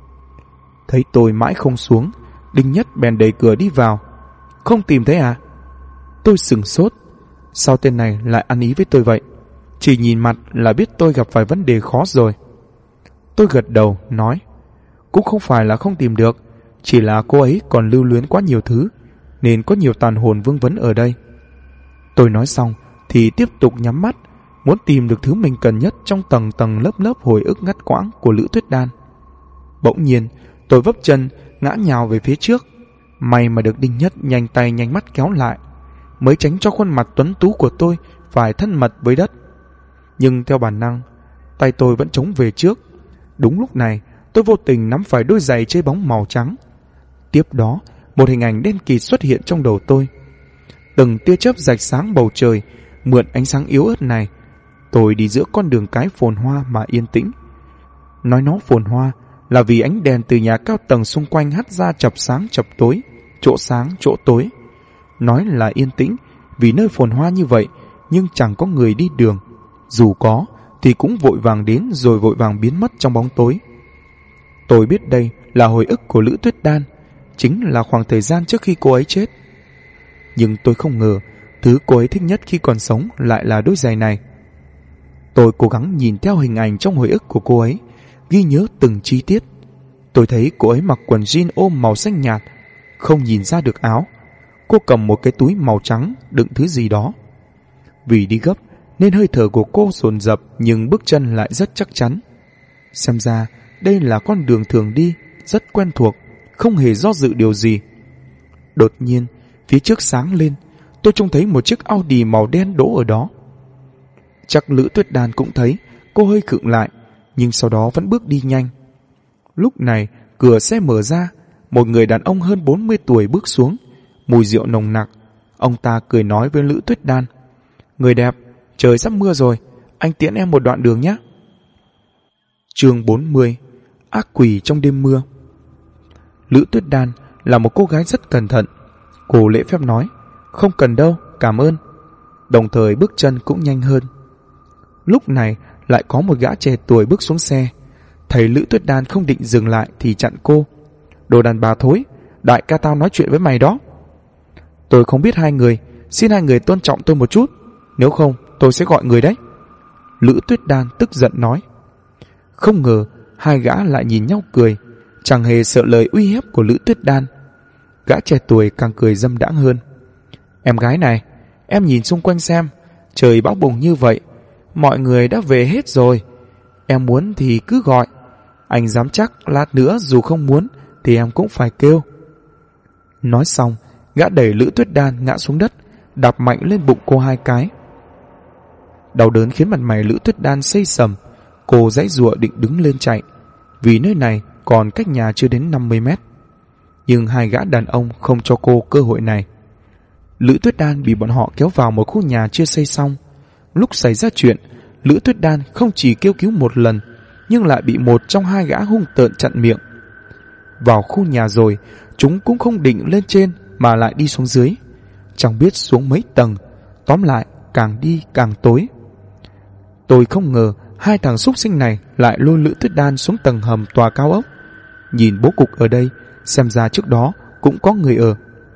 Thấy tôi mãi không xuống, Đinh Nhất bèn đẩy cửa đi vào. Không tìm thấy à? Tôi sửng sốt. Sao tên này lại ăn ý với tôi vậy? Chỉ nhìn mặt là biết tôi gặp phải vấn đề khó rồi. Tôi gật đầu nói: cũng không phải là không tìm được, chỉ là cô ấy còn lưu luyến quá nhiều thứ, nên có nhiều tàn hồn vương vấn ở đây. Tôi nói xong thì tiếp tục nhắm mắt, muốn tìm được thứ mình cần nhất trong tầng tầng lớp lớp hồi ức ngắt quãng của Lữ Tuyết Đan. Bỗng nhiên tôi vấp chân ngã nhào về phía trước. May mà được Đinh Nhất nhanh tay nhanh mắt kéo lại, mới tránh cho khuôn mặt tuấn tú của tôi phải thân mật với đất. Nhưng theo bản năng, tay tôi vẫn chống về trước. Đúng lúc này tôi vô tình nắm phải đôi giày chơi bóng màu trắng. Tiếp đó một hình ảnh đen kịt xuất hiện trong đầu tôi. Từng tia chớp rạch sáng bầu trời. Mượn ánh sáng yếu ớt này, tôi đi giữa con đường cái phồn hoa mà yên tĩnh. Nói nó phồn hoa là vì ánh đèn từ nhà cao tầng xung quanh hắt ra chập sáng chập tối, chỗ sáng chỗ tối. Nói là yên tĩnh vì nơi phồn hoa như vậy nhưng chẳng có người đi đường. Dù có thì cũng vội vàng đến rồi vội vàng biến mất trong bóng tối. Tôi biết đây là hồi ức của Lữ Tuyết Đan, chính là khoảng thời gian trước khi cô ấy chết. Nhưng tôi không ngờ thứ cô ấy thích nhất khi còn sống lại là đôi giày này. Tôi cố gắng nhìn theo hình ảnh trong hồi ức của cô ấy, ghi nhớ từng chi tiết. Tôi thấy cô ấy mặc quần jean ôm màu xanh nhạt, không nhìn ra được áo. Cô cầm một cái túi màu trắng đựng thứ gì đó. Vì đi gấp nên hơi thở của cô dồn dập, nhưng bước chân lại rất chắc chắn. Xem ra đây là con đường thường đi, rất quen thuộc, không hề do dự điều gì. Đột nhiên phía trước sáng lên, tôi trông thấy một chiếc Audi màu đen đỗ ở đó. Chắc Lữ Tuyết Đan cũng thấy. Cô hơi khựng lại, nhưng sau đó vẫn bước đi nhanh. Lúc này cửa xe mở ra, một người đàn ông hơn 40 tuổi bước xuống, mùi rượu nồng nặc. Ông ta cười nói với Lữ Tuyết Đan: người đẹp, trời sắp mưa rồi, anh tiễn em một đoạn đường nhé. Chương 40: Ác quỷ trong đêm mưa. Lữ Tuyết Đan là một cô gái rất cẩn thận. Cô lễ phép nói: không cần đâu, cảm ơn, đồng thời bước chân cũng nhanh hơn. Lúc này lại có một gã trẻ tuổi bước xuống xe. Thấy Lữ Tuyết Đan không định dừng lại thì chặn cô: đồ đàn bà thối, đại ca tao nói chuyện với mày đó. Tôi không biết hai người, xin hai người tôn trọng tôi một chút, nếu không tôi sẽ gọi người đấy. Lữ Tuyết Đan tức giận nói. Không ngờ hai gã lại nhìn nhau cười, chẳng hề sợ lời uy hiếp của Lữ Tuyết Đan. Gã trẻ tuổi càng cười dâm đãng hơn. Em gái này, em nhìn xung quanh xem, trời bão bùng như vậy, mọi người đã về hết rồi. Em muốn thì cứ gọi, anh dám chắc lát nữa dù không muốn thì em cũng phải kêu. Nói xong, gã đẩy Lữ Tuyết Đan ngã xuống đất, đạp mạnh lên bụng cô hai cái. Đau đớn khiến mặt mày Lữ Tuyết Đan xây sầm. Cô giãy giụa định đứng lên chạy, vì nơi này còn cách nhà chưa đến 50 mét. Nhưng hai gã đàn ông không cho cô cơ hội này. Lữ Tuyết Đan bị bọn họ kéo vào một khu nhà chưa xây xong. Lúc xảy ra chuyện, Lữ Tuyết Đan không chỉ kêu cứu một lần, nhưng lại bị một trong hai gã hung tợn chặn miệng. Vào khu nhà rồi, chúng cũng không định lên trên mà lại đi xuống dưới, chẳng biết xuống mấy tầng. Tóm lại càng đi càng tối. Tôi không ngờ hai thằng súc sinh này lại lôi Lữ Tuyết Đan xuống tầng hầm tòa cao ốc. Nhìn bố cục ở đây, xem ra trước đó cũng có người ở.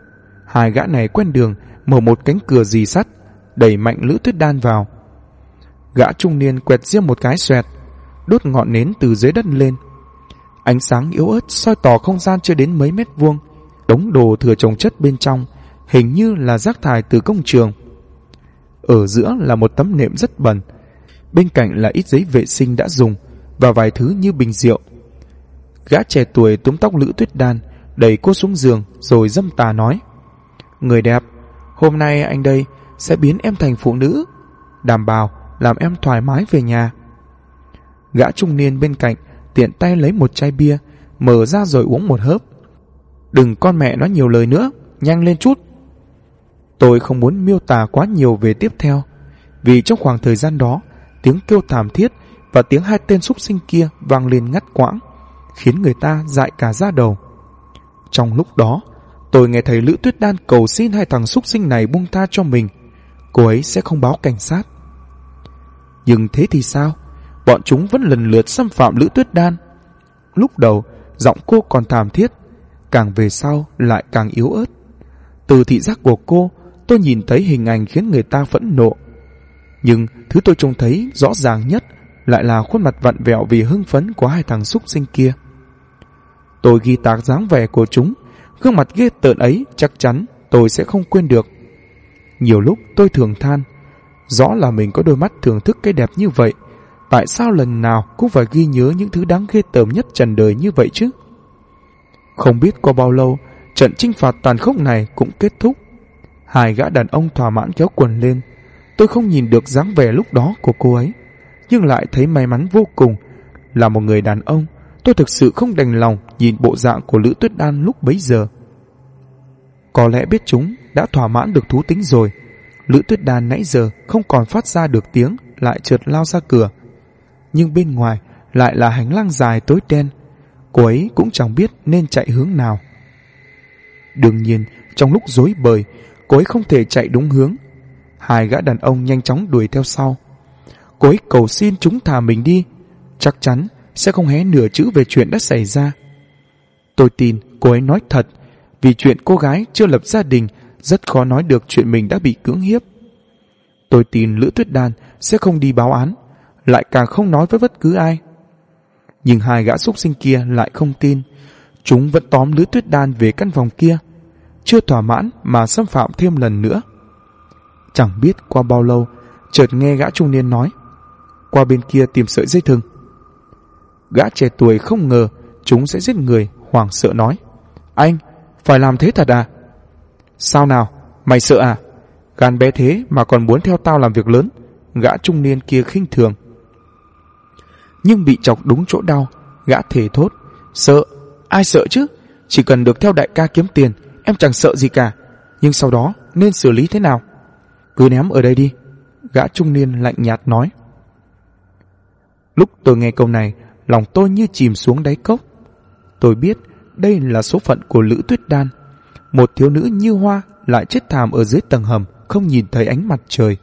Hai gã này quen đường, mở một cánh cửa rì sắt, đẩy mạnh Lữ Tuyết Đan vào. Gã trung niên quẹt riêng một cái xoẹt, đốt ngọn nến từ dưới đất lên. Ánh sáng yếu ớt soi tỏ không gian chưa đến mấy mét vuông. Đống đồ thừa chồng chất bên trong hình như là rác thải từ công trường. Ở giữa là một tấm nệm rất bẩn, bên cạnh là ít giấy vệ sinh đã dùng và vài thứ như bình rượu. Gã trẻ tuổi túm tóc Lữ Tuyết Đan, đẩy cô xuống giường rồi dâm tà nói: "Người đẹp, hôm nay anh đây sẽ biến em thành phụ nữ, đảm bảo làm em thoải mái về nhà." Gã trung niên bên cạnh tiện tay lấy một chai bia, mở ra rồi uống một hớp. "Đừng con mẹ nói nhiều lời nữa, nhanh lên chút." Tôi không muốn miêu tả quá nhiều về tiếp theo, vì trong khoảng thời gian đó, tiếng kêu thảm thiết và tiếng hai tên súc sinh kia vang lên ngắt quãng, khiến người ta dại cả da đầu. Trong lúc đó, tôi nghe thấy Lữ Tuyết Đan cầu xin hai thằng súc sinh này buông tha cho mình, cô ấy sẽ không báo cảnh sát. Nhưng thế thì sao? Bọn chúng vẫn lần lượt xâm phạm Lữ Tuyết Đan. Lúc đầu, giọng cô còn thảm thiết, càng về sau lại càng yếu ớt. Từ thị giác của cô, tôi nhìn thấy hình ảnh khiến người ta phẫn nộ. Nhưng thứ tôi trông thấy rõ ràng nhất lại là khuôn mặt vặn vẹo vì hưng phấn của hai thằng súc sinh kia. Tôi ghi tạc dáng vẻ của chúng, gương mặt ghê tởn ấy chắc chắn tôi sẽ không quên được. Nhiều lúc tôi thường than, rõ là mình có đôi mắt thưởng thức cái đẹp như vậy, tại sao lần nào cũng phải ghi nhớ những thứ đáng ghê tởm nhất trần đời như vậy chứ? Không biết qua bao lâu, trận chinh phạt tàn khốc này cũng kết thúc. Hai gã đàn ông thỏa mãn kéo quần lên. Tôi không nhìn được dáng vẻ lúc đó của cô ấy, nhưng lại thấy may mắn vô cùng. Là một người đàn ông, tôi thực sự không đành lòng nhìn bộ dạng của Lữ Tuyết Đan lúc bấy giờ. Có lẽ biết chúng đã thỏa mãn được thú tính rồi, Lữ Tuyết Đan nãy giờ không còn phát ra được tiếng, lại chợt lao ra cửa. Nhưng bên ngoài lại là hành lang dài tối đen, cô ấy cũng chẳng biết nên chạy hướng nào. Đương nhiên, trong lúc rối bời, cô ấy không thể chạy đúng hướng. Hai gã đàn ông nhanh chóng đuổi theo sau. Cô ấy cầu xin chúng thả mình đi, chắc chắn sẽ không hé nửa chữ về chuyện đã xảy ra. Tôi tin cô ấy nói thật, vì chuyện cô gái chưa lập gia đình rất khó nói được chuyện mình đã bị cưỡng hiếp. Tôi tin Lữ Tuyết Đan sẽ không đi báo án, lại càng không nói với bất cứ ai. Nhưng hai gã súc sinh kia lại không tin. Chúng vẫn tóm Lữ Tuyết Đan về căn phòng kia, chưa thỏa mãn mà xâm phạm thêm lần nữa. Chẳng biết qua bao lâu, chợt nghe gã trung niên nói: "Qua bên kia tìm sợi dây thừng." Gã trẻ tuổi không ngờ chúng sẽ giết người, hoảng sợ nói: "Anh, phải làm thế thật à?" "Sao nào, mày sợ à? Gan bé thế mà còn muốn theo tao làm việc lớn." Gã trung niên kia khinh thường. Nhưng bị chọc đúng chỗ đau, gã thề thốt: "Sợ? Ai sợ chứ? Chỉ cần được theo đại ca kiếm tiền, em chẳng sợ gì cả. Nhưng sau đó nên xử lý thế nào?" "Cứ ném ở đây đi." Gã trung niên lạnh nhạt nói. Lúc tôi nghe câu này, lòng tôi như chìm xuống đáy cốc. Tôi biết đây là số phận của Lữ Tuyết Đan, một thiếu nữ như hoa lại chết thảm ở dưới tầng hầm, không nhìn thấy ánh mặt trời.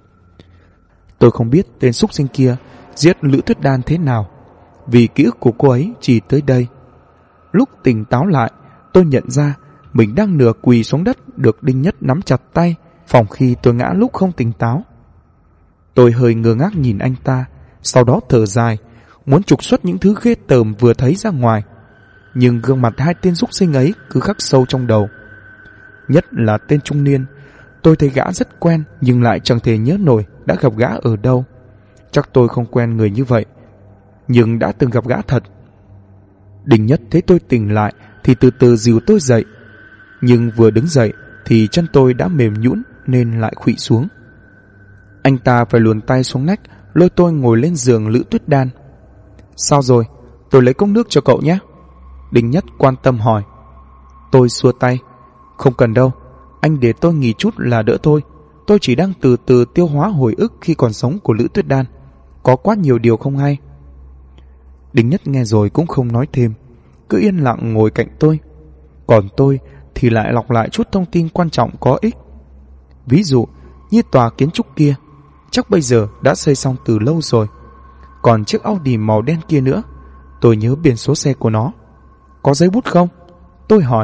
Tôi không biết tên súc sinh kia giết Lữ Tuyết Đan thế nào, vì ký ức của cô ấy chỉ tới đây. Lúc tỉnh táo lại, tôi nhận ra mình đang nửa quỳ xuống đất, được Đinh Nhất nắm chặt tay, phòng khi tôi ngã lúc không tỉnh táo. Tôi hơi ngơ ngác nhìn anh ta, sau đó thở dài, muốn trục xuất những thứ ghê tởm vừa thấy ra ngoài. Nhưng gương mặt hai tên súc sinh ấy cứ khắc sâu trong đầu. Nhất là tên trung niên, tôi thấy gã rất quen nhưng lại chẳng thể nhớ nổi đã gặp gã ở đâu. Chắc tôi không quen người như vậy, nhưng đã từng gặp gã thật. Đinh Nhất thấy tôi tỉnh lại thì từ từ dìu tôi dậy, nhưng vừa đứng dậy thì chân tôi đã mềm nhũn nên lại khuỵu xuống. Anh ta phải luồn tay xuống nách, lôi tôi ngồi lên giường Lữ Tuyết Đan. "Sao rồi? Tôi lấy cốc nước cho cậu nhé." Đinh Nhất quan tâm hỏi. Tôi xua tay: "Không cần đâu, anh để tôi nghỉ chút là đỡ thôi. Tôi chỉ đang từ từ tiêu hóa hồi ức khi còn sống của Lữ Tuyết Đan, có quá nhiều điều không hay." Đinh Nhất nghe rồi cũng không nói thêm, cứ yên lặng ngồi cạnh tôi. Còn tôi thì lại lọc lại chút thông tin quan trọng có ích. Ví dụ như tòa kiến trúc kia chắc bây giờ đã xây xong từ lâu rồi. Còn chiếc Audi màu đen kia nữa, tôi nhớ biển số xe của nó. "Có giấy bút không?" tôi hỏi.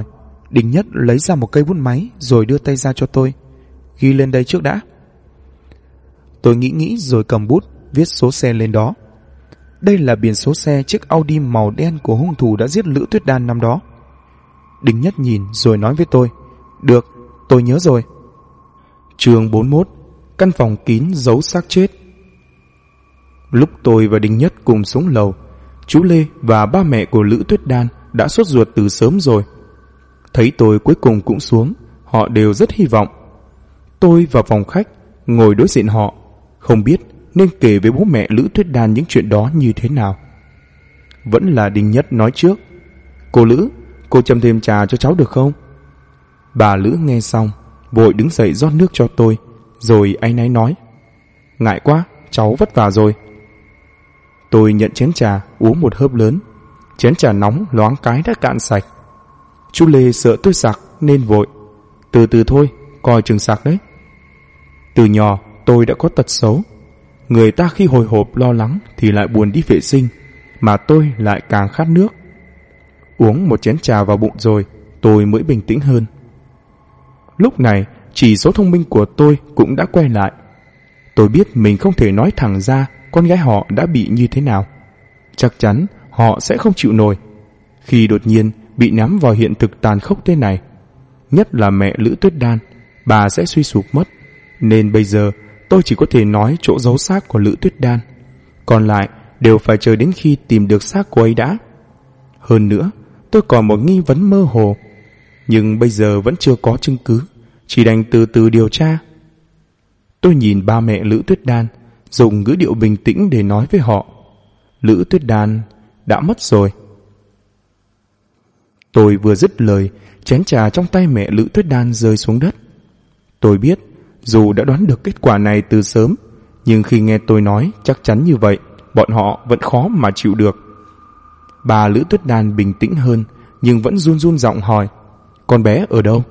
Đinh Nhất lấy ra một cây bút máy rồi đưa tay ra cho tôi. Ghi lên đây trước đã. Tôi nghĩ rồi cầm bút viết số xe lên đó. Đây là biển số xe chiếc Audi màu đen của hung thủ đã giết Lữ Tuyết Đan năm đó. Đinh Nhất nhìn rồi nói với tôi: Được, tôi nhớ rồi. Chương 41: Căn phòng kín giấu xác chết. Lúc tôi và Đinh Nhất cùng xuống lầu, chú Lê và ba mẹ của Lữ Tuyết Đan đã sốt ruột từ sớm rồi. Thấy tôi cuối cùng cũng xuống, họ đều rất hy vọng. Tôi vào phòng khách, ngồi đối diện họ, không biết nên kể với bố mẹ Lữ Tuyết Đan những chuyện đó như thế nào. Vẫn là Đinh Nhất nói trước: Cô Lữ, cô châm thêm trà cho cháu được không? Bà Lữ nghe xong, vội đứng dậy rót nước cho tôi, rồi áy náy nói: Ngại quá, cháu vất vả rồi. Tôi nhận chén trà, uống một hớp lớn. Chén trà nóng loáng cái đã cạn sạch. Chú Lê sợ tôi sặc nên vội: Từ từ thôi, coi chừng sặc đấy. Từ nhỏ tôi đã có tật xấu. Người ta khi hồi hộp lo lắng thì lại buồn đi vệ sinh, mà tôi lại càng khát nước. Uống một chén trà vào bụng rồi, tôi mới bình tĩnh hơn. Lúc này, chỉ số thông minh của tôi cũng đã quay lại. Tôi biết mình không thể nói thẳng ra con gái họ đã bị như thế nào. Chắc chắn họ sẽ không chịu nổi khi đột nhiên bị ném vào hiện thực tàn khốc thế này. Nhất là mẹ Lữ Tuyết Đan, bà sẽ suy sụp mất. Nên bây giờ tôi chỉ có thể nói chỗ giấu xác của Lữ Tuyết Đan, còn lại đều phải chờ đến khi tìm được xác cô ấy đã. Hơn nữa, tôi còn một nghi vấn mơ hồ, nhưng bây giờ vẫn chưa có chứng cứ, chỉ đành từ từ điều tra. Tôi nhìn ba mẹ Lữ Tuyết Đan, dùng ngữ điệu bình tĩnh để nói với họ: Lữ Tuyết Đan đã mất rồi. Tôi vừa dứt lời, chén trà trong tay mẹ Lữ Tuyết Đan rơi xuống đất. Tôi biết, dù đã đoán được kết quả này từ sớm, nhưng khi nghe tôi nói chắc chắn như vậy, bọn họ vẫn khó mà chịu được. Bà Lữ Tuyết Đan bình tĩnh hơn, nhưng vẫn run run giọng hỏi: Con bé ở đâu?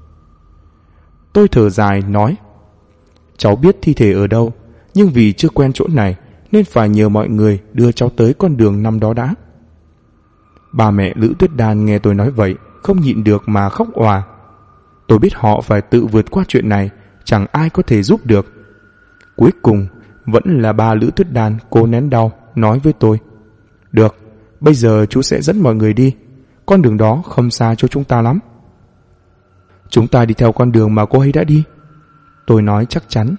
Tôi thở dài nói: Cháu biết thi thể ở đâu, nhưng vì chưa quen chỗ này nên phải nhờ mọi người đưa cháu tới con đường năm đó đã. Bà mẹ Lữ Tuyết Đan nghe tôi nói vậy, không nhịn được mà khóc òa. Tôi biết họ phải tự vượt qua chuyện này, chẳng ai có thể giúp được. Cuối cùng vẫn là bà Lữ Tuyết Đan cố nén đau nói với tôi: Được, bây giờ chú sẽ dẫn mọi người đi. Con đường đó không xa cho chúng ta lắm. Chúng ta đi theo con đường mà cô ấy đã đi, tôi nói chắc chắn.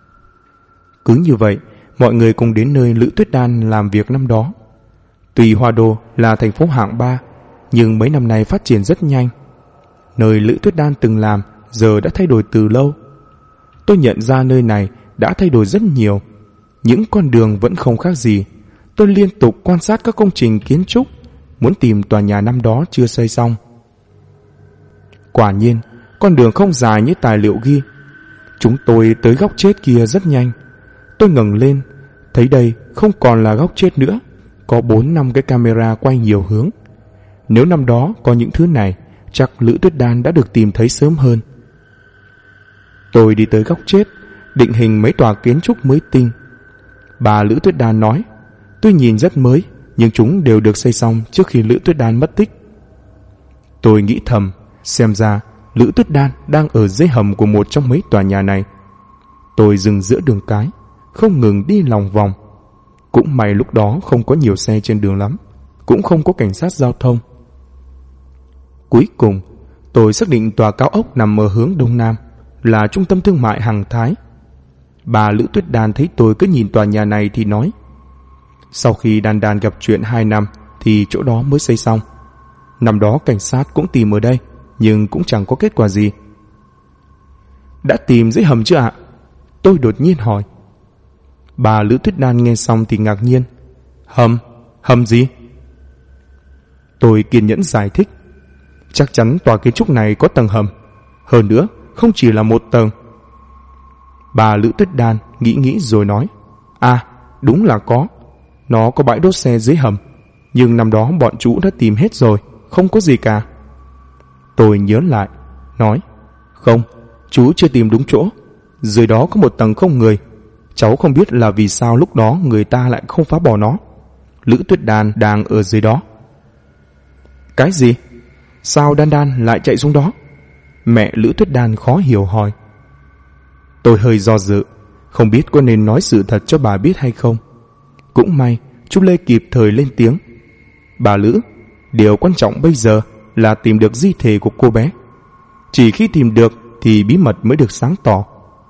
Cứ như vậy, mọi người cùng đến nơi Lữ Tuyết Đan làm việc năm đó. Tuy Hoa Đô là thành phố hạng 3, nhưng mấy năm nay phát triển rất nhanh. Nơi Lữ Tuyết Đan từng làm giờ đã thay đổi từ lâu. Tôi nhận ra nơi này đã thay đổi rất nhiều. Những con đường vẫn không khác gì. Tôi liên tục quan sát các công trình kiến trúc, muốn tìm tòa nhà năm đó chưa xây xong. Quả nhiên, con đường không dài như tài liệu ghi. Chúng tôi tới góc chết kia rất nhanh. Tôi ngẩng lên, thấy đây không còn là góc chết nữa, có 4-5 cái camera quay nhiều hướng. Nếu năm đó có những thứ này, chắc Lữ Tuyết Đan đã được tìm thấy sớm hơn. Tôi đi tới góc chết, định hình mấy tòa kiến trúc mới tinh. Bà Lữ Tuyết Đan nói, tuy nhìn rất mới, nhưng chúng đều được xây xong trước khi Lữ Tuyết Đan mất tích. Tôi nghĩ thầm, xem ra Lữ Tuyết Đan đang ở dưới hầm của một trong mấy tòa nhà này. Tôi dừng giữa đường cái, không ngừng đi lòng vòng. Cũng may lúc đó không có nhiều xe trên đường lắm, cũng không có cảnh sát giao thông. Cuối cùng, tôi xác định tòa cao ốc nằm ở hướng đông nam, là trung tâm thương mại Hằng Thái. Bà Lữ Tuyết Đan thấy tôi cứ nhìn tòa nhà này thì nói, sau khi Đan Đan gặp chuyện 2 năm thì chỗ đó mới xây xong. Năm đó cảnh sát cũng tìm ở đây, nhưng cũng chẳng có kết quả gì. Đã tìm dưới hầm chưa ạ? Tôi đột nhiên hỏi. Bà Lữ Tuyết Đan nghe xong thì ngạc nhiên. Hầm gì? Tôi kiên nhẫn giải thích. Chắc chắn tòa kiến trúc này có tầng hầm. Hơn nữa, không chỉ là một tầng. Bà Lữ Tuyết Đan nghĩ rồi nói, à, đúng là có. Nó có bãi đốt xe dưới hầm, nhưng năm đó bọn chú đã tìm hết rồi, không có gì cả. Tôi nhớ lại, nói, không, chú chưa tìm đúng chỗ. Dưới đó có một tầng không người. Cháu không biết là vì sao lúc đó người ta lại không phá bỏ nó. Lữ Tuyết Đan đang ở dưới đó. Cái gì? Sao Đan Đan lại chạy xuống đó? Mẹ Lữ Tuyết Đan khó hiểu hỏi. Tôi hơi do dự, không biết có nên nói sự thật cho bà biết hay không. Cũng may chú Lê kịp thời lên tiếng. Bà Lữ, điều quan trọng bây giờ là tìm được di thể của cô bé. Chỉ khi tìm được thì bí mật mới được sáng tỏ.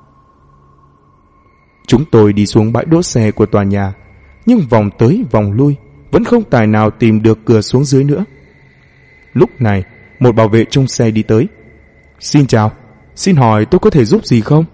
Chúng tôi đi xuống bãi đỗ xe của tòa nhà, nhưng vòng tới vòng lui vẫn không tài nào tìm được cửa xuống dưới nữa. Lúc này một bảo vệ trong xe đi tới. Xin chào, xin hỏi tôi có thể giúp gì không?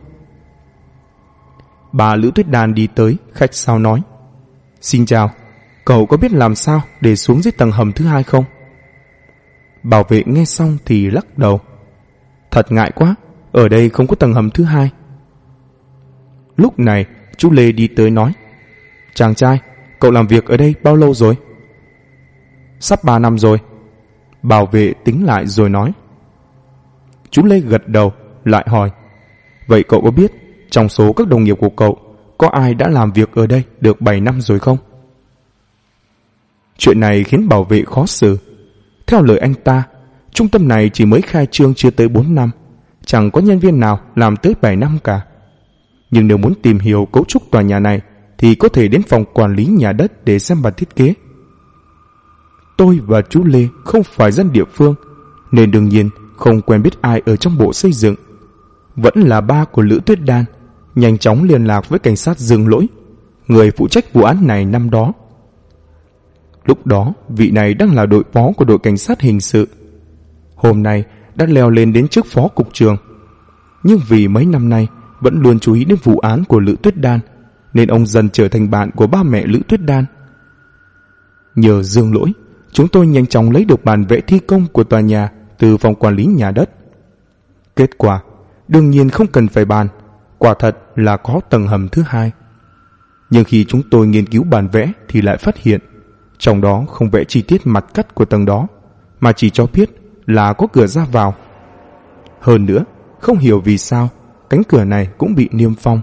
Bà Lữ Tuyết Đan đi tới, khách sáo nói. Xin chào, cậu có biết làm sao để xuống dưới tầng hầm thứ 2 không? Bảo vệ nghe xong thì lắc đầu. Thật ngại quá, ở đây không có tầng hầm thứ 2. Lúc này chú Lê đi tới nói. Chàng trai, cậu làm việc ở đây bao lâu rồi? Sắp 3 năm rồi. Bảo vệ tính lại rồi nói. Chú Lê gật đầu, lại hỏi. Vậy cậu có biết trong số các đồng nghiệp của cậu có ai đã làm việc ở đây được 7 năm rồi không? Chuyện này khiến bảo vệ khó xử. Theo lời anh ta, trung tâm này chỉ mới khai trương chưa tới 4 năm, chẳng có nhân viên nào làm tới 7 năm cả. Nhưng nếu muốn tìm hiểu cấu trúc tòa nhà này thì có thể đến phòng quản lý nhà đất để xem bản thiết kế. Tôi và chú Lê không phải dân địa phương, nên đương nhiên không quen biết ai ở trong bộ xây dựng. Vẫn là ba của Lữ Tuyết Đan nhanh chóng liên lạc với cảnh sát Dương Lỗi, người phụ trách vụ án này năm đó. Lúc đó vị này đang là đội phó của đội cảnh sát hình sự, hôm nay đã leo lên đến chức phó cục trưởng. Nhưng vì mấy năm nay vẫn luôn chú ý đến vụ án của Lữ Tuyết Đan, nên ông dần trở thành bạn của ba mẹ Lữ Tuyết Đan. Nhờ Dương Lỗi, chúng tôi nhanh chóng lấy được bản vẽ thi công của tòa nhà từ phòng quản lý nhà đất. Kết quả đương nhiên không cần phải bàn, quả thật là có tầng hầm thứ 2. Nhưng khi chúng tôi nghiên cứu bản vẽ thì lại phát hiện trong đó không vẽ chi tiết mặt cắt của tầng đó, mà chỉ cho biết là có cửa ra vào. Hơn nữa, không hiểu vì sao cánh cửa này cũng bị niêm phong.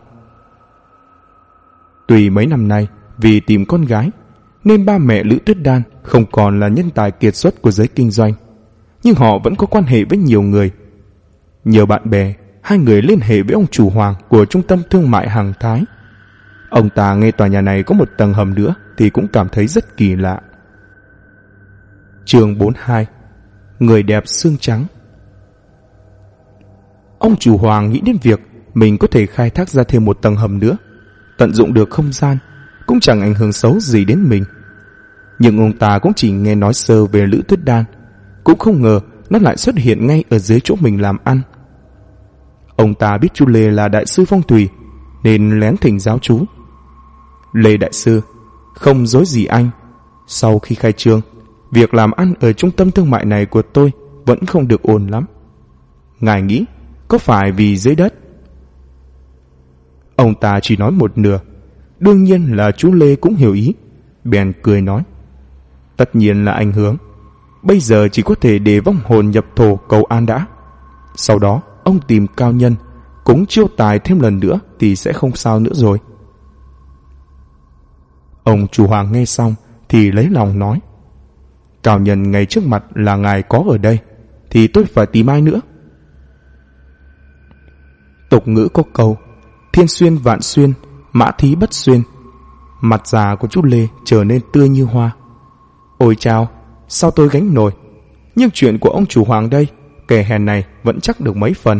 Tuy mấy năm nay vì tìm con gái nên ba mẹ Lữ Tuyết Đan không còn là nhân tài kiệt xuất của giới kinh doanh, nhưng họ vẫn có quan hệ với nhiều người. Nhờ bạn bè, hai người liên hệ với ông chủ Hoàng của trung tâm thương mại Hàng Thái. Ông ta nghe tòa nhà này có một tầng hầm nữa thì cũng cảm thấy rất kỳ lạ. Chương 42. Người đẹp xương trắng. Ông chủ Hoàng nghĩ đến việc mình có thể khai thác ra thêm một tầng hầm nữa, tận dụng được không gian, cũng chẳng ảnh hưởng xấu gì đến mình. Nhưng ông ta cũng chỉ nghe nói sơ về Lữ Tuyết Đan, cũng không ngờ nó lại xuất hiện ngay ở dưới chỗ mình làm ăn. Ông ta biết chú Lê là đại sư phong thủy nên lén thỉnh giáo chú. Lê đại sư, không dối gì anh, sau khi khai trương, việc làm ăn ở trung tâm thương mại này của tôi vẫn không được ổn lắm. Ngài nghĩ có phải vì dưới đất? Ông ta chỉ nói một nửa. Đương nhiên là chú Lê cũng hiểu ý, bèn cười nói. Tất nhiên là ảnh hưởng. Bây giờ chỉ có thể để vong hồn nhập thổ cầu an đã. Sau đó ông tìm cao nhân cúng chiêu tài thêm lần nữa thì sẽ không sao nữa rồi. Ông chủ Hoàng nghe xong thì lấy lòng nói. Cao nhân ngay trước mặt là ngài có ở đây, thì tôi phải tìm ai nữa? Tục ngữ có câu thiên xuyên vạn xuyên, mã thí bất xuyên. Mặt già của chú Lê trở nên tươi như hoa. Ôi chao, sao tôi gánh nổi? Nhưng chuyện của ông chủ Hoàng đây, kẻ hèn này vẫn chắc được mấy phần.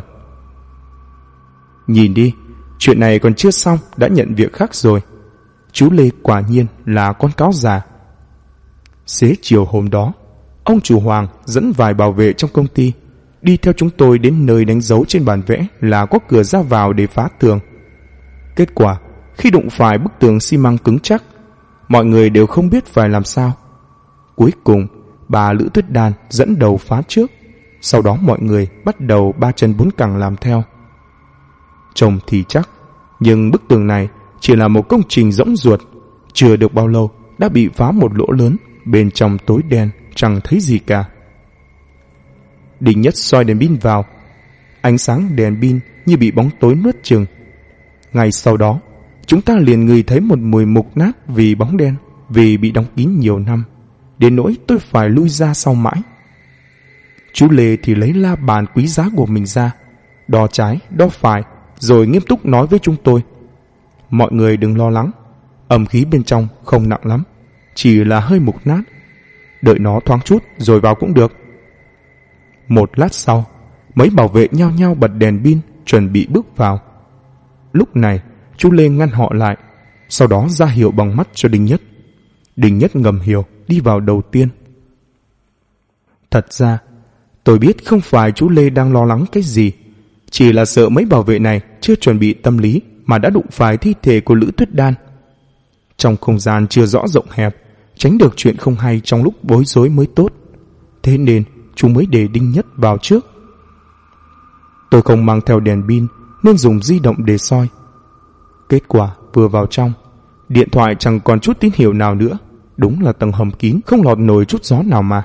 Nhìn đi, chuyện này còn chưa xong đã nhận việc khác rồi. Chú Lê quả nhiên là con cáo già. Xế chiều hôm đó, ông chủ Hoàng dẫn vài bảo vệ trong công ty đi theo chúng tôi đến nơi đánh dấu trên bản vẽ là có cửa ra vào để phá tường. Kết quả, khi đụng phải bức tường xi măng cứng chắc, mọi người đều không biết phải làm sao. Cuối cùng, bà Lữ Tuyết Đan dẫn đầu phá trước, sau đó mọi người bắt đầu ba chân bốn cẳng làm theo. Trông thì chắc, nhưng bức tường này chỉ là một công trình rỗng ruột, chưa được bao lâu đã bị phá một lỗ lớn, bên trong tối đen chẳng thấy gì cả. Đinh Nhất soi đèn pin vào, ánh sáng đèn pin như bị bóng tối nuốt chửng. Ngay sau đó, chúng ta liền ngửi thấy một mùi mục nát vì bóng đen, vì bị đóng kín nhiều năm, đến nỗi tôi phải lui ra sau mãi. Chú Lê thì lấy la bàn quý giá của mình ra, đo trái, đo phải, rồi nghiêm túc nói với chúng tôi: mọi người đừng lo lắng, âm khí bên trong không nặng lắm, chỉ là hơi mục nát, đợi nó thoáng chút rồi vào cũng được. Một lát sau, mấy bảo vệ nhao nhao bật đèn pin chuẩn bị bước vào. Lúc này chú Lê ngăn họ lại, sau đó ra hiệu bằng mắt cho Đinh Nhất. Đinh Nhất ngầm hiểu, đi vào đầu tiên. Thật ra tôi biết không phải chú Lê đang lo lắng cái gì, chỉ là sợ mấy bảo vệ này chưa chuẩn bị tâm lý mà đã đụng phải thi thể của Lữ Tuyết Đan. Trong không gian chưa rõ rộng hẹp, tránh được chuyện không hay trong lúc bối rối mới tốt. Thế nên chú mới để Đinh Nhất vào trước. Tôi không mang theo đèn pin nên dùng di động để soi. Kết quả vừa vào trong, điện thoại chẳng còn chút tín hiệu nào nữa. Đúng là tầng hầm kín không lọt nổi chút gió nào mà.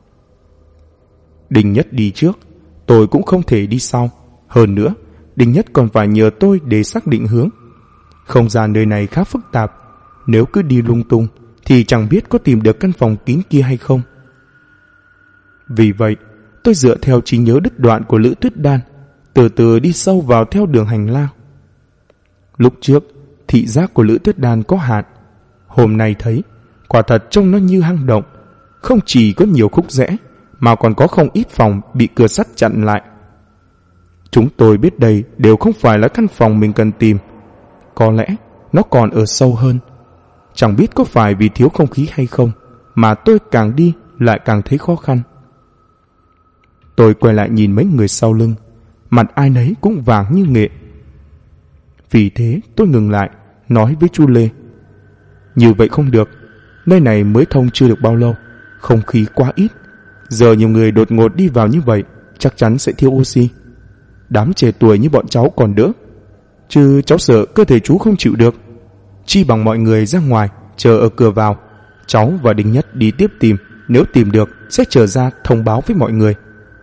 Đinh Nhất đi trước, tôi cũng không thể đi sau. Hơn nữa, Đinh Nhất còn phải nhờ tôi để xác định hướng. Không gian nơi này khá phức tạp, nếu cứ đi lung tung thì chẳng biết có tìm được căn phòng kín kia hay không. Vì vậy, tôi dựa theo trí nhớ đứt đoạn của Lữ Tuyết Đan, từ từ đi sâu vào theo đường hành lang. Lúc trước, thị giác của Lữ Tuyết Đan có hạn. Hôm nay thấy, quả thật trông nó như hang động. Không chỉ có nhiều khúc rẽ, mà còn có không ít phòng bị cửa sắt chặn lại. Chúng tôi biết đây đều không phải là căn phòng mình cần tìm. Có lẽ nó còn ở sâu hơn. Chẳng biết có phải vì thiếu không khí hay không, mà tôi càng đi lại càng thấy khó khăn. Tôi quay lại nhìn mấy người sau lưng, mặt ai nấy cũng vàng như nghệ. Vì thế tôi ngừng lại, nói với chú Lê: như vậy không được, nơi này mới thông chưa được bao lâu, không khí quá ít. Giờ nhiều người đột ngột đi vào như vậy, chắc chắn sẽ thiếu oxy. Đám trẻ tuổi như bọn cháu còn đỡ, chứ cháu sợ cơ thể chú không chịu được. Chi bằng mọi người ra ngoài chờ ở cửa vào, cháu và Đinh Nhất đi tiếp tìm, nếu tìm được sẽ trở ra thông báo với mọi người.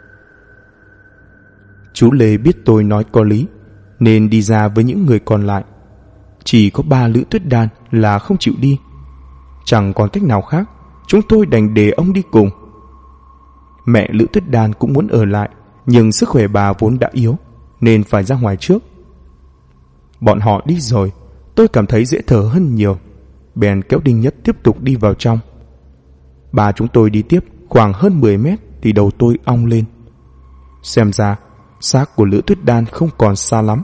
Chú Lê biết tôi nói có lý, nên đi ra với những người còn lại. Chỉ có 3 Lữ Tuyết Đan là không chịu đi. Chẳng còn cách nào khác, chúng tôi đành để ông đi cùng. Mẹ Lữ Tuyết Đan cũng muốn ở lại, nhưng sức khỏe bà vốn đã yếu, nên phải ra ngoài trước. Bọn họ đi rồi, tôi cảm thấy dễ thở hơn nhiều, bèn kéo Đinh Nhất tiếp tục đi vào trong. Bà chúng tôi đi tiếp khoảng hơn 10 mét thì đầu tôi ong lên. Xem ra xác của Lữ Tuyết Đan không còn xa lắm.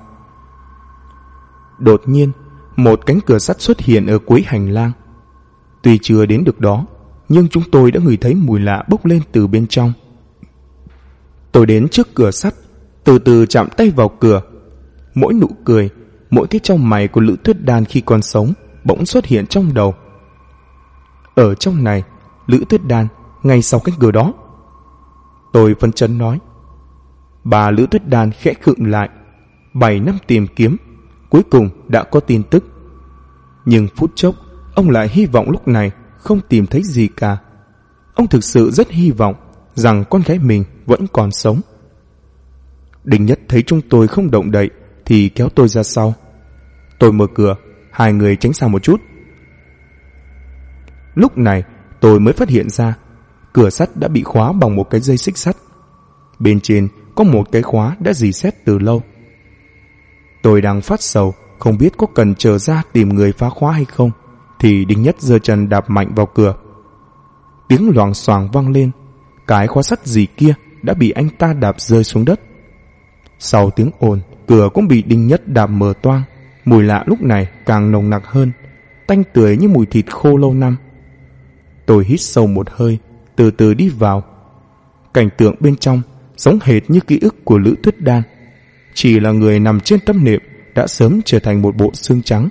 Đột nhiên, một cánh cửa sắt xuất hiện ở cuối hành lang. Tuy chưa đến được đó, nhưng chúng tôi đã ngửi thấy mùi lạ bốc lên từ bên trong. Tôi đến trước cửa sắt, từ từ chạm tay vào cửa. Mỗi nụ cười, mỗi cái trong mày của Lữ Tuyết Đan khi còn sống bỗng xuất hiện trong đầu. Ở trong này, Lữ Tuyết Đan, ngay sau cánh cửa đó. Tôi phấn chấn nói. Bà Lữ Tuyết Đan khẽ khựng lại. 7 năm tìm kiếm, cuối cùng đã có tin tức. Nhưng phút chốc, ông lại hy vọng lúc này không tìm thấy gì cả. Ông thực sự rất hy vọng rằng con gái mình vẫn còn sống. Đinh Nhất thấy chúng tôi không động đậy thì kéo tôi ra sau. Tôi mở cửa, hai người tránh xa một chút. Lúc này tôi mới phát hiện ra cửa sắt đã bị khóa bằng một cái dây xích sắt. Bên trên có một cái khóa đã rỉ sét từ lâu. Tôi đang phát sầu, không biết có cần chờ ra tìm người phá khóa hay không, thì Đinh Nhất giơ chân đạp mạnh vào cửa. Tiếng loảng xoảng vang lên, cái khóa sắt gì kia đã bị anh ta đạp rơi xuống đất. Sau tiếng ồn, cửa cũng bị Đinh Nhất đạp mở toang. Mùi lạ lúc này càng nồng nặc hơn, tanh tưởi như mùi thịt khô lâu năm. Tôi hít sâu một hơi, từ từ đi vào. Cảnh tượng bên trong giống hệt như ký ức của Lữ Tuyết Đan, chỉ là người nằm trên tấm nệm đã sớm trở thành một bộ xương trắng.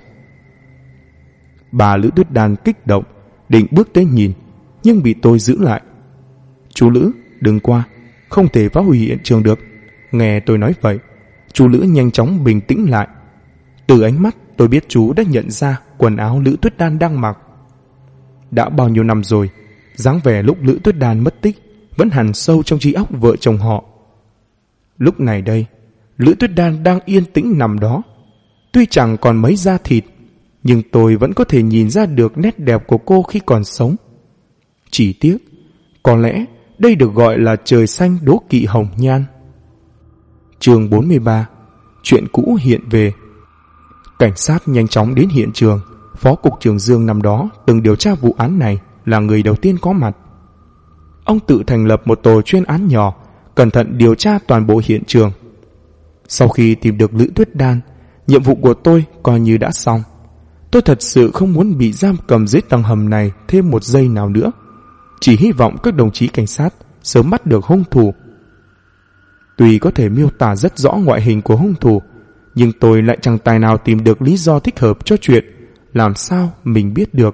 Bà Lữ Tuyết Đan kích động, định bước tới nhìn, nhưng bị tôi giữ lại. Chú Lữ, đừng qua, không thể phá hủy hiện trường được. Nghe tôi nói vậy, chú Lữ nhanh chóng bình tĩnh lại. Từ ánh mắt tôi biết chú đã nhận ra quần áo Lữ Tuyết Đan đang mặc. Đã bao nhiêu năm rồi, dáng vẻ lúc Lữ Tuyết Đan mất tích vẫn hằn sâu trong trí óc vợ chồng họ. Lúc này đây, Lữ Tuyết Đan đang yên tĩnh nằm đó. Tuy chẳng còn mấy da thịt, nhưng tôi vẫn có thể nhìn ra được nét đẹp của cô khi còn sống. Chỉ tiếc, có lẽ Đây được gọi là trời xanh đố kỵ hồng nhan. Chương 43. Chuyện cũ hiện về. Cảnh sát nhanh chóng đến hiện trường. Phó cục trưởng Dương năm đó từng điều tra vụ án này, là người đầu tiên có mặt. Ông tự thành lập một tổ chuyên án nhỏ, cẩn thận điều tra toàn bộ hiện trường. Sau khi tìm được Lữ Tuyết Đan, nhiệm vụ của tôi coi như đã xong. Tôi thật sự không muốn bị giam cầm dưới tầng hầm này thêm một giây nào nữa. Chỉ hy vọng các đồng chí cảnh sát sớm bắt được hung thủ. Tuy có thể miêu tả rất rõ ngoại hình của hung thủ, nhưng tôi lại chẳng tài nào tìm được lý do thích hợp cho chuyện. Làm sao mình biết được?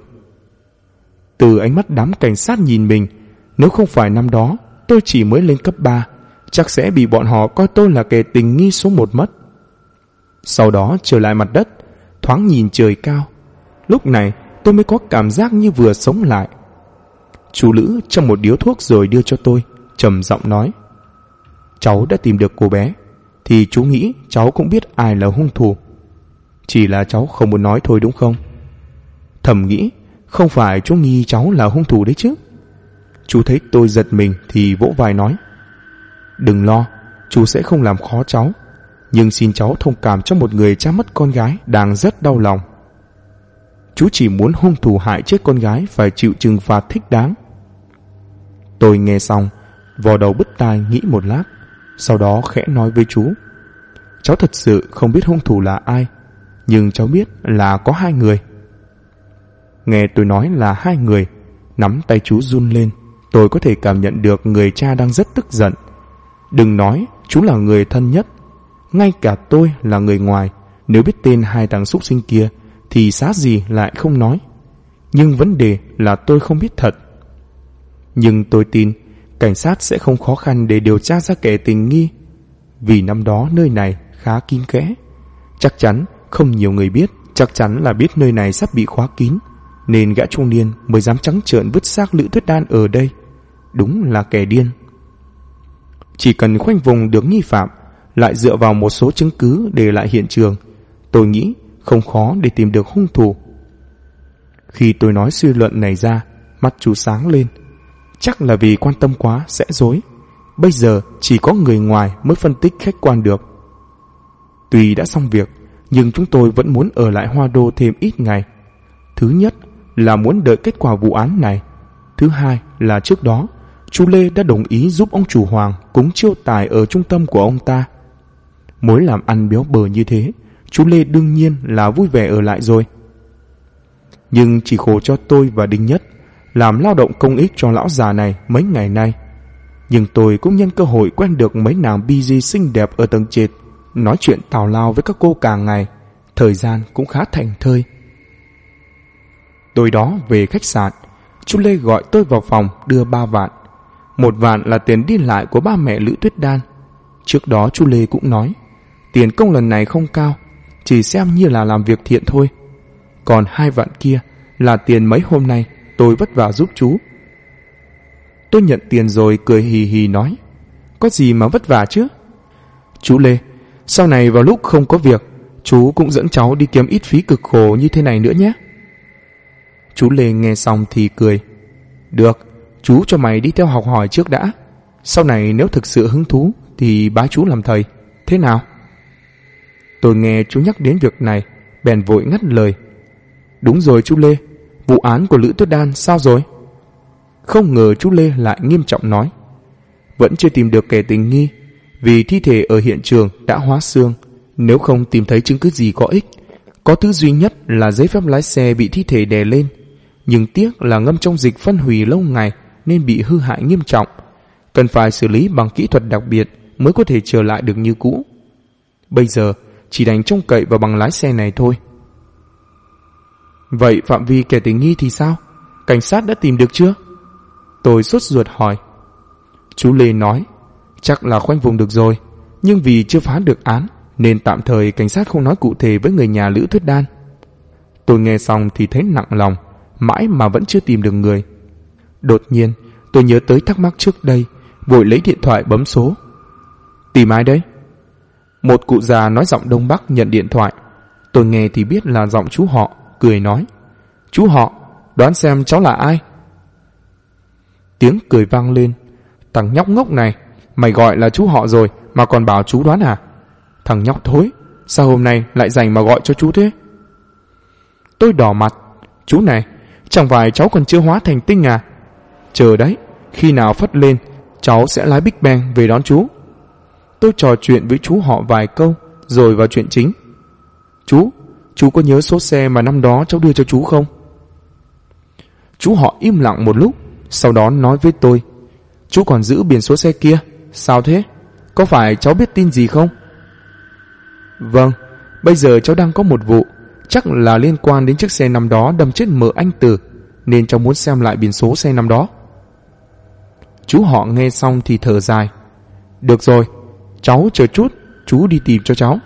Từ ánh mắt đám cảnh sát nhìn mình, nếu không phải năm đó tôi chỉ mới lên cấp 3, chắc sẽ bị bọn họ coi tôi là kẻ tình nghi số 1 mất. Sau đó trở lại mặt đất, thoáng nhìn trời cao. Lúc này tôi mới có cảm giác như vừa sống lại. Chú Lữ châm một điếu thuốc rồi đưa cho tôi, trầm giọng nói: cháu đã tìm được cô bé, thì chú nghĩ cháu cũng biết ai là hung thủ. Chỉ là cháu không muốn nói thôi đúng không? Thầm nghĩ, không phải chú nghi cháu là hung thủ đấy chứ? Chú thấy tôi giật mình thì vỗ vai nói: đừng lo, chú sẽ không làm khó cháu. Nhưng xin cháu thông cảm cho một người cha mất con gái đang rất đau lòng. Chú chỉ muốn hung thủ hại chết con gái phải chịu trừng phạt thích đáng. Tôi nghe xong, vò đầu bứt tai nghĩ một lát, sau đó khẽ nói với chú: cháu thật sự không biết hung thủ là ai, nhưng cháu biết là có 2 người. Nghe tôi nói là 2 người, nắm tay chú run lên. Tôi có thể cảm nhận được người cha đang rất tức giận. Đừng nói chú là người thân nhất, ngay cả tôi là người ngoài, nếu biết tên 2 thằng súc sinh kia thì xá gì lại không nói. Nhưng vấn đề là tôi không biết thật. Nhưng tôi tin cảnh sát sẽ không khó khăn để điều tra ra kẻ tình nghi, vì năm đó nơi này khá kín kẽ. Chắc chắn không nhiều người biết, chắc chắn là biết nơi này sắp bị khóa kín, nên gã trung niên mới dám trắng trợn vứt xác Lữ Tuyết Đan ở đây. Đúng là kẻ điên. Chỉ cần khoanh vùng được nghi phạm, lại dựa vào một số chứng cứ để lại hiện trường, tôi nghĩ không khó để tìm được hung thủ. Khi tôi nói suy luận này ra, mắt chú sáng lên. Chắc là vì quan tâm quá sẽ rối. Bây giờ chỉ có người ngoài mới phân tích khách quan được. Tuy đã xong việc, nhưng chúng tôi vẫn muốn ở lại Hoa Đô thêm ít ngày. Thứ nhất là muốn đợi kết quả vụ án này. Thứ hai là trước đó chú Lê đã đồng ý giúp ông chủ Hoàng cúng chiêu tài ở trung tâm của ông ta. Mới làm ăn béo bở như thế, chú Lê đương nhiên là vui vẻ ở lại rồi. Nhưng chỉ khổ cho tôi và Đinh Nhất, làm lao động công ích cho lão già này mấy ngày nay. Nhưng tôi cũng nhân cơ hội quen được mấy nàng BG xinh đẹp ở tầng trệt, nói chuyện tào lao với các cô cả ngày, thời gian cũng khá thảnh thơi. Tối đó về khách sạn, chú Lê gọi tôi vào phòng đưa 3 vạn. 1 vạn là tiền đi lại của ba mẹ Lữ Tuyết Đan. Trước đó chú Lê cũng nói tiền công lần này không cao, chỉ xem như là làm việc thiện thôi. Còn 2 vạn kia là tiền mấy hôm nay tôi vất vả giúp chú. Tôi nhận tiền rồi cười hì hì nói: có gì mà vất vả chứ? Chú Lê, sau này vào lúc không có việc, chú cũng dẫn cháu đi kiếm ít phí cực khổ như thế này nữa nhé. Chú Lê nghe xong thì cười: được, chú cho mày đi theo học hỏi trước đã. Sau này nếu thực sự hứng thú thì bái chú làm thầy, thế nào? Tôi nghe chú nhắc đến việc này, bèn vội ngắt lời: đúng rồi chú Lê, vụ án của Lữ Tuyết Đan sao rồi? Không ngờ chú Lê lại nghiêm trọng nói: vẫn chưa tìm được kẻ tình nghi, vì thi thể ở hiện trường đã hóa xương. Nếu không tìm thấy chứng cứ gì có ích, có thứ duy nhất là giấy phép lái xe bị thi thể đè lên. Nhưng tiếc là ngâm trong dịch phân hủy lâu ngày nên bị hư hại nghiêm trọng, cần phải xử lý bằng kỹ thuật đặc biệt mới có thể trở lại được như cũ. Bây giờ chỉ đành trông cậy vào bằng lái xe này thôi. Vậy phạm vi kẻ tình nghi thì sao? Cảnh sát đã tìm được chưa? Tôi sốt ruột hỏi. Chú Lê nói: chắc là khoanh vùng được rồi, nhưng vì chưa phá được án nên tạm thời cảnh sát không nói cụ thể với người nhà Lữ Tuyết Đan. Tôi nghe xong thì thấy nặng lòng, mãi mà vẫn chưa tìm được người. Đột nhiên tôi nhớ tới thắc mắc trước đây, vội lấy điện thoại bấm số. Tìm ai đấy? Một cụ già nói giọng Đông Bắc nhận điện thoại. Tôi nghe thì biết là giọng chú họ, cười nói: chú họ, đoán xem cháu là ai? Tiếng cười vang lên. Thằng nhóc ngốc này, mày gọi là chú họ rồi mà còn bảo chú đoán à? Thằng nhóc thối, sao hôm nay lại rảnh mà gọi cho chú thế? Tôi đỏ mặt. Chú này, chẳng phải cháu còn chưa hóa thành tinh à? Chờ đấy, khi nào phất lên, cháu sẽ lái Big Bang về đón chú. Tôi trò chuyện với chú họ vài câu rồi vào chuyện chính. Chú có nhớ số xe mà năm đó cháu đưa cho chú không? Chú họ im lặng một lúc, sau đó nói với tôi: Chú còn giữ biển số xe kia. Sao thế? Có phải cháu biết tin gì không? Vâng, bây giờ cháu đang có một vụ, chắc là liên quan đến chiếc xe năm đó đâm chết mợ anh Từ, nên cháu muốn xem lại biển số xe năm đó. Chú họ nghe xong thì thở dài. Được rồi, cháu chờ chút, chú đi tìm cho cháu.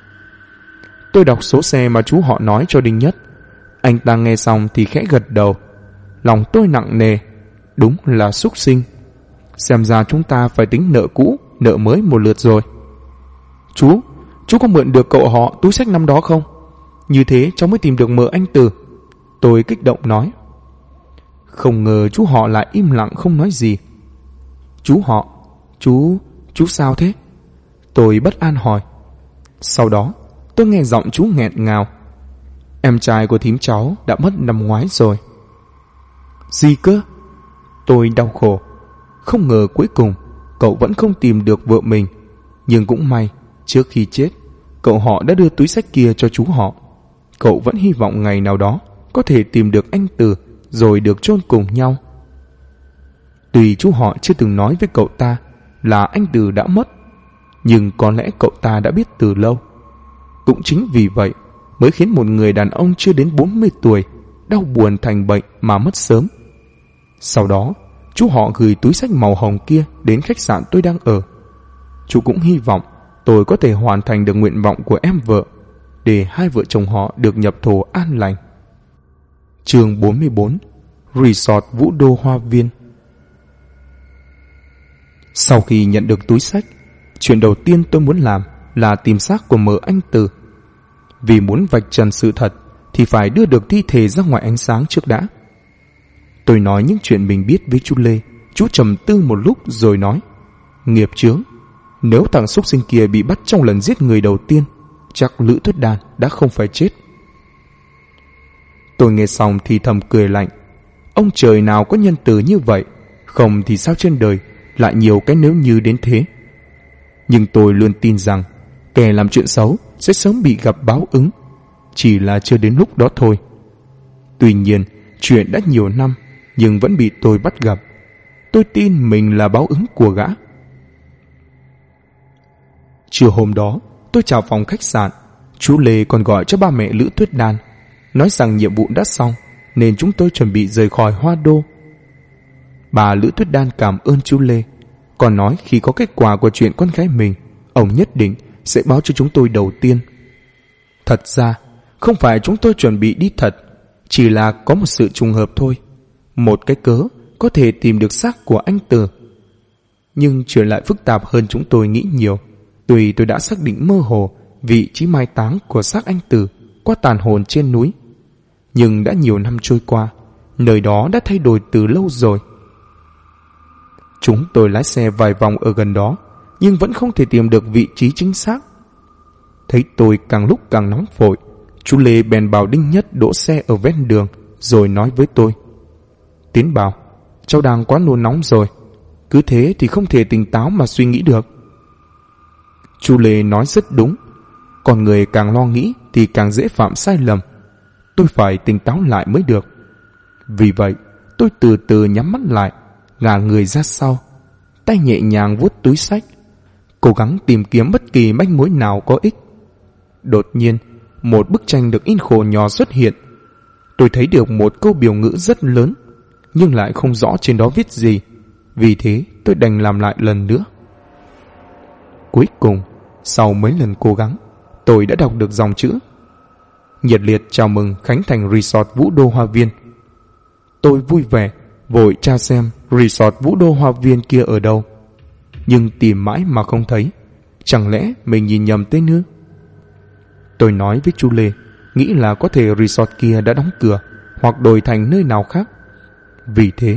Tôi đọc số xe mà chú họ nói cho Đinh Nhất. Anh ta nghe xong thì khẽ gật đầu. Lòng tôi nặng nề. Đúng là súc sinh. Xem ra chúng ta phải tính nợ cũ, nợ mới một lượt rồi. Chú có mượn được cậu họ túi xách năm đó không? Như thế cháu mới tìm được mợ anh Từ. Tôi kích động nói. Không ngờ chú họ lại im lặng không nói gì. Chú họ, chú sao thế? Tôi bất an hỏi. Sau đó tôi nghe giọng chú nghẹn ngào. Em trai của thím cháu đã mất năm ngoái rồi. Gì cơ? Tôi đau khổ. Không ngờ cuối cùng cậu vẫn không tìm được vợ mình. Nhưng cũng may, trước khi chết, cậu họ đã đưa túi xách kia cho chú họ. Cậu vẫn hy vọng ngày nào đó có thể tìm được anh Từ rồi được chôn cùng nhau. Tuy chú họ chưa từng nói với cậu ta là anh Từ đã mất, nhưng có lẽ cậu ta đã biết từ lâu. Cũng chính vì vậy mới khiến một người đàn ông chưa đến 40 tuổi đau buồn thành bệnh mà mất sớm. Sau đó, chú họ gửi túi xách màu hồng kia đến khách sạn tôi đang ở. Chú cũng hy vọng tôi có thể hoàn thành được nguyện vọng của em vợ, để hai vợ chồng họ được nhập thổ an lành. Chương 44: Resort Vũ Đô Hoa Viên. Sau khi nhận được túi xách, chuyện đầu tiên tôi muốn làm là tìm xác của mợ anh Từ. Vì muốn vạch trần sự thật thì phải đưa được thi thể ra ngoài ánh sáng trước đã. Tôi nói những chuyện mình biết với chú Lê. Chú trầm tư một lúc rồi nói: Nghiệp chướng, nếu thằng xúc sinh kia bị bắt trong lần giết người đầu tiên, chắc Lữ Tuyết Đan đã không phải chết. Tôi nghe xong thì thầm cười lạnh. Ông trời nào có nhân từ như vậy, không thì sao trên đời lại nhiều cái nếu như đến thế. Nhưng tôi luôn tin rằng kẻ làm chuyện xấu sẽ sớm bị gặp báo ứng, chỉ là chưa đến lúc đó thôi. Tuy nhiên, chuyện đã nhiều năm nhưng vẫn bị tôi bắt gặp. Tôi tin mình là báo ứng của gã. Chiều hôm đó, tôi chào phòng khách sạn. Chú Lê còn gọi cho ba mẹ Lữ Tuyết Đan, nói rằng nhiệm vụ đã xong nên chúng tôi chuẩn bị rời khỏi Hoa Đô. Bà Lữ Tuyết Đan cảm ơn chú Lê, còn nói khi có kết quả của chuyện con gái mình, ông nhất định sẽ báo cho chúng tôi đầu tiên. Thật ra, không phải chúng tôi chuẩn bị đi thật, chỉ là có một sự trùng hợp thôi. Một cái cớ có thể tìm được xác của anh Từ. Nhưng chuyện lại phức tạp hơn chúng tôi nghĩ nhiều. Tuy tôi đã xác định mơ hồ vị trí mai táng của xác anh Từ qua tàn hồn trên núi, nhưng đã nhiều năm trôi qua, nơi đó đã thay đổi từ lâu rồi. Chúng tôi lái xe vài vòng ở gần đó, nhưng vẫn không thể tìm được vị trí chính xác. Thấy tôi càng lúc càng nóng vội, chú Lê bèn bảo Đinh Nhất đỗ xe ở ven đường, rồi nói với tôi: Tiến bảo, cháu đang quá nôn nóng rồi, cứ thế thì không thể tỉnh táo mà suy nghĩ được. Chú Lê nói rất đúng. Con người càng lo nghĩ thì càng dễ phạm sai lầm. Tôi phải tỉnh táo lại mới được. Vì vậy, tôi từ từ nhắm mắt lại, ngả người ra sau, tay nhẹ nhàng vuốt túi xách, cố gắng tìm kiếm bất kỳ manh mối nào có ích. Đột nhiên, một bức tranh được in khổ nhỏ xuất hiện. Tôi thấy được một câu biểu ngữ rất lớn, nhưng lại không rõ trên đó viết gì. Vì thế, tôi đành làm lại lần nữa. Cuối cùng, sau mấy lần cố gắng, tôi đã đọc được dòng chữ: Nhiệt liệt chào mừng khánh thành Resort Vũ Đô Hoa Viên. Tôi vui vẻ vội tra xem Resort Vũ Đô Hoa Viên kia ở đâu, nhưng tìm mãi mà không thấy. Chẳng lẽ mình nhìn nhầm tên ư? Tôi nói với chú Lê, nghĩ là có thể resort kia đã đóng cửa hoặc đổi thành nơi nào khác. Vì thế,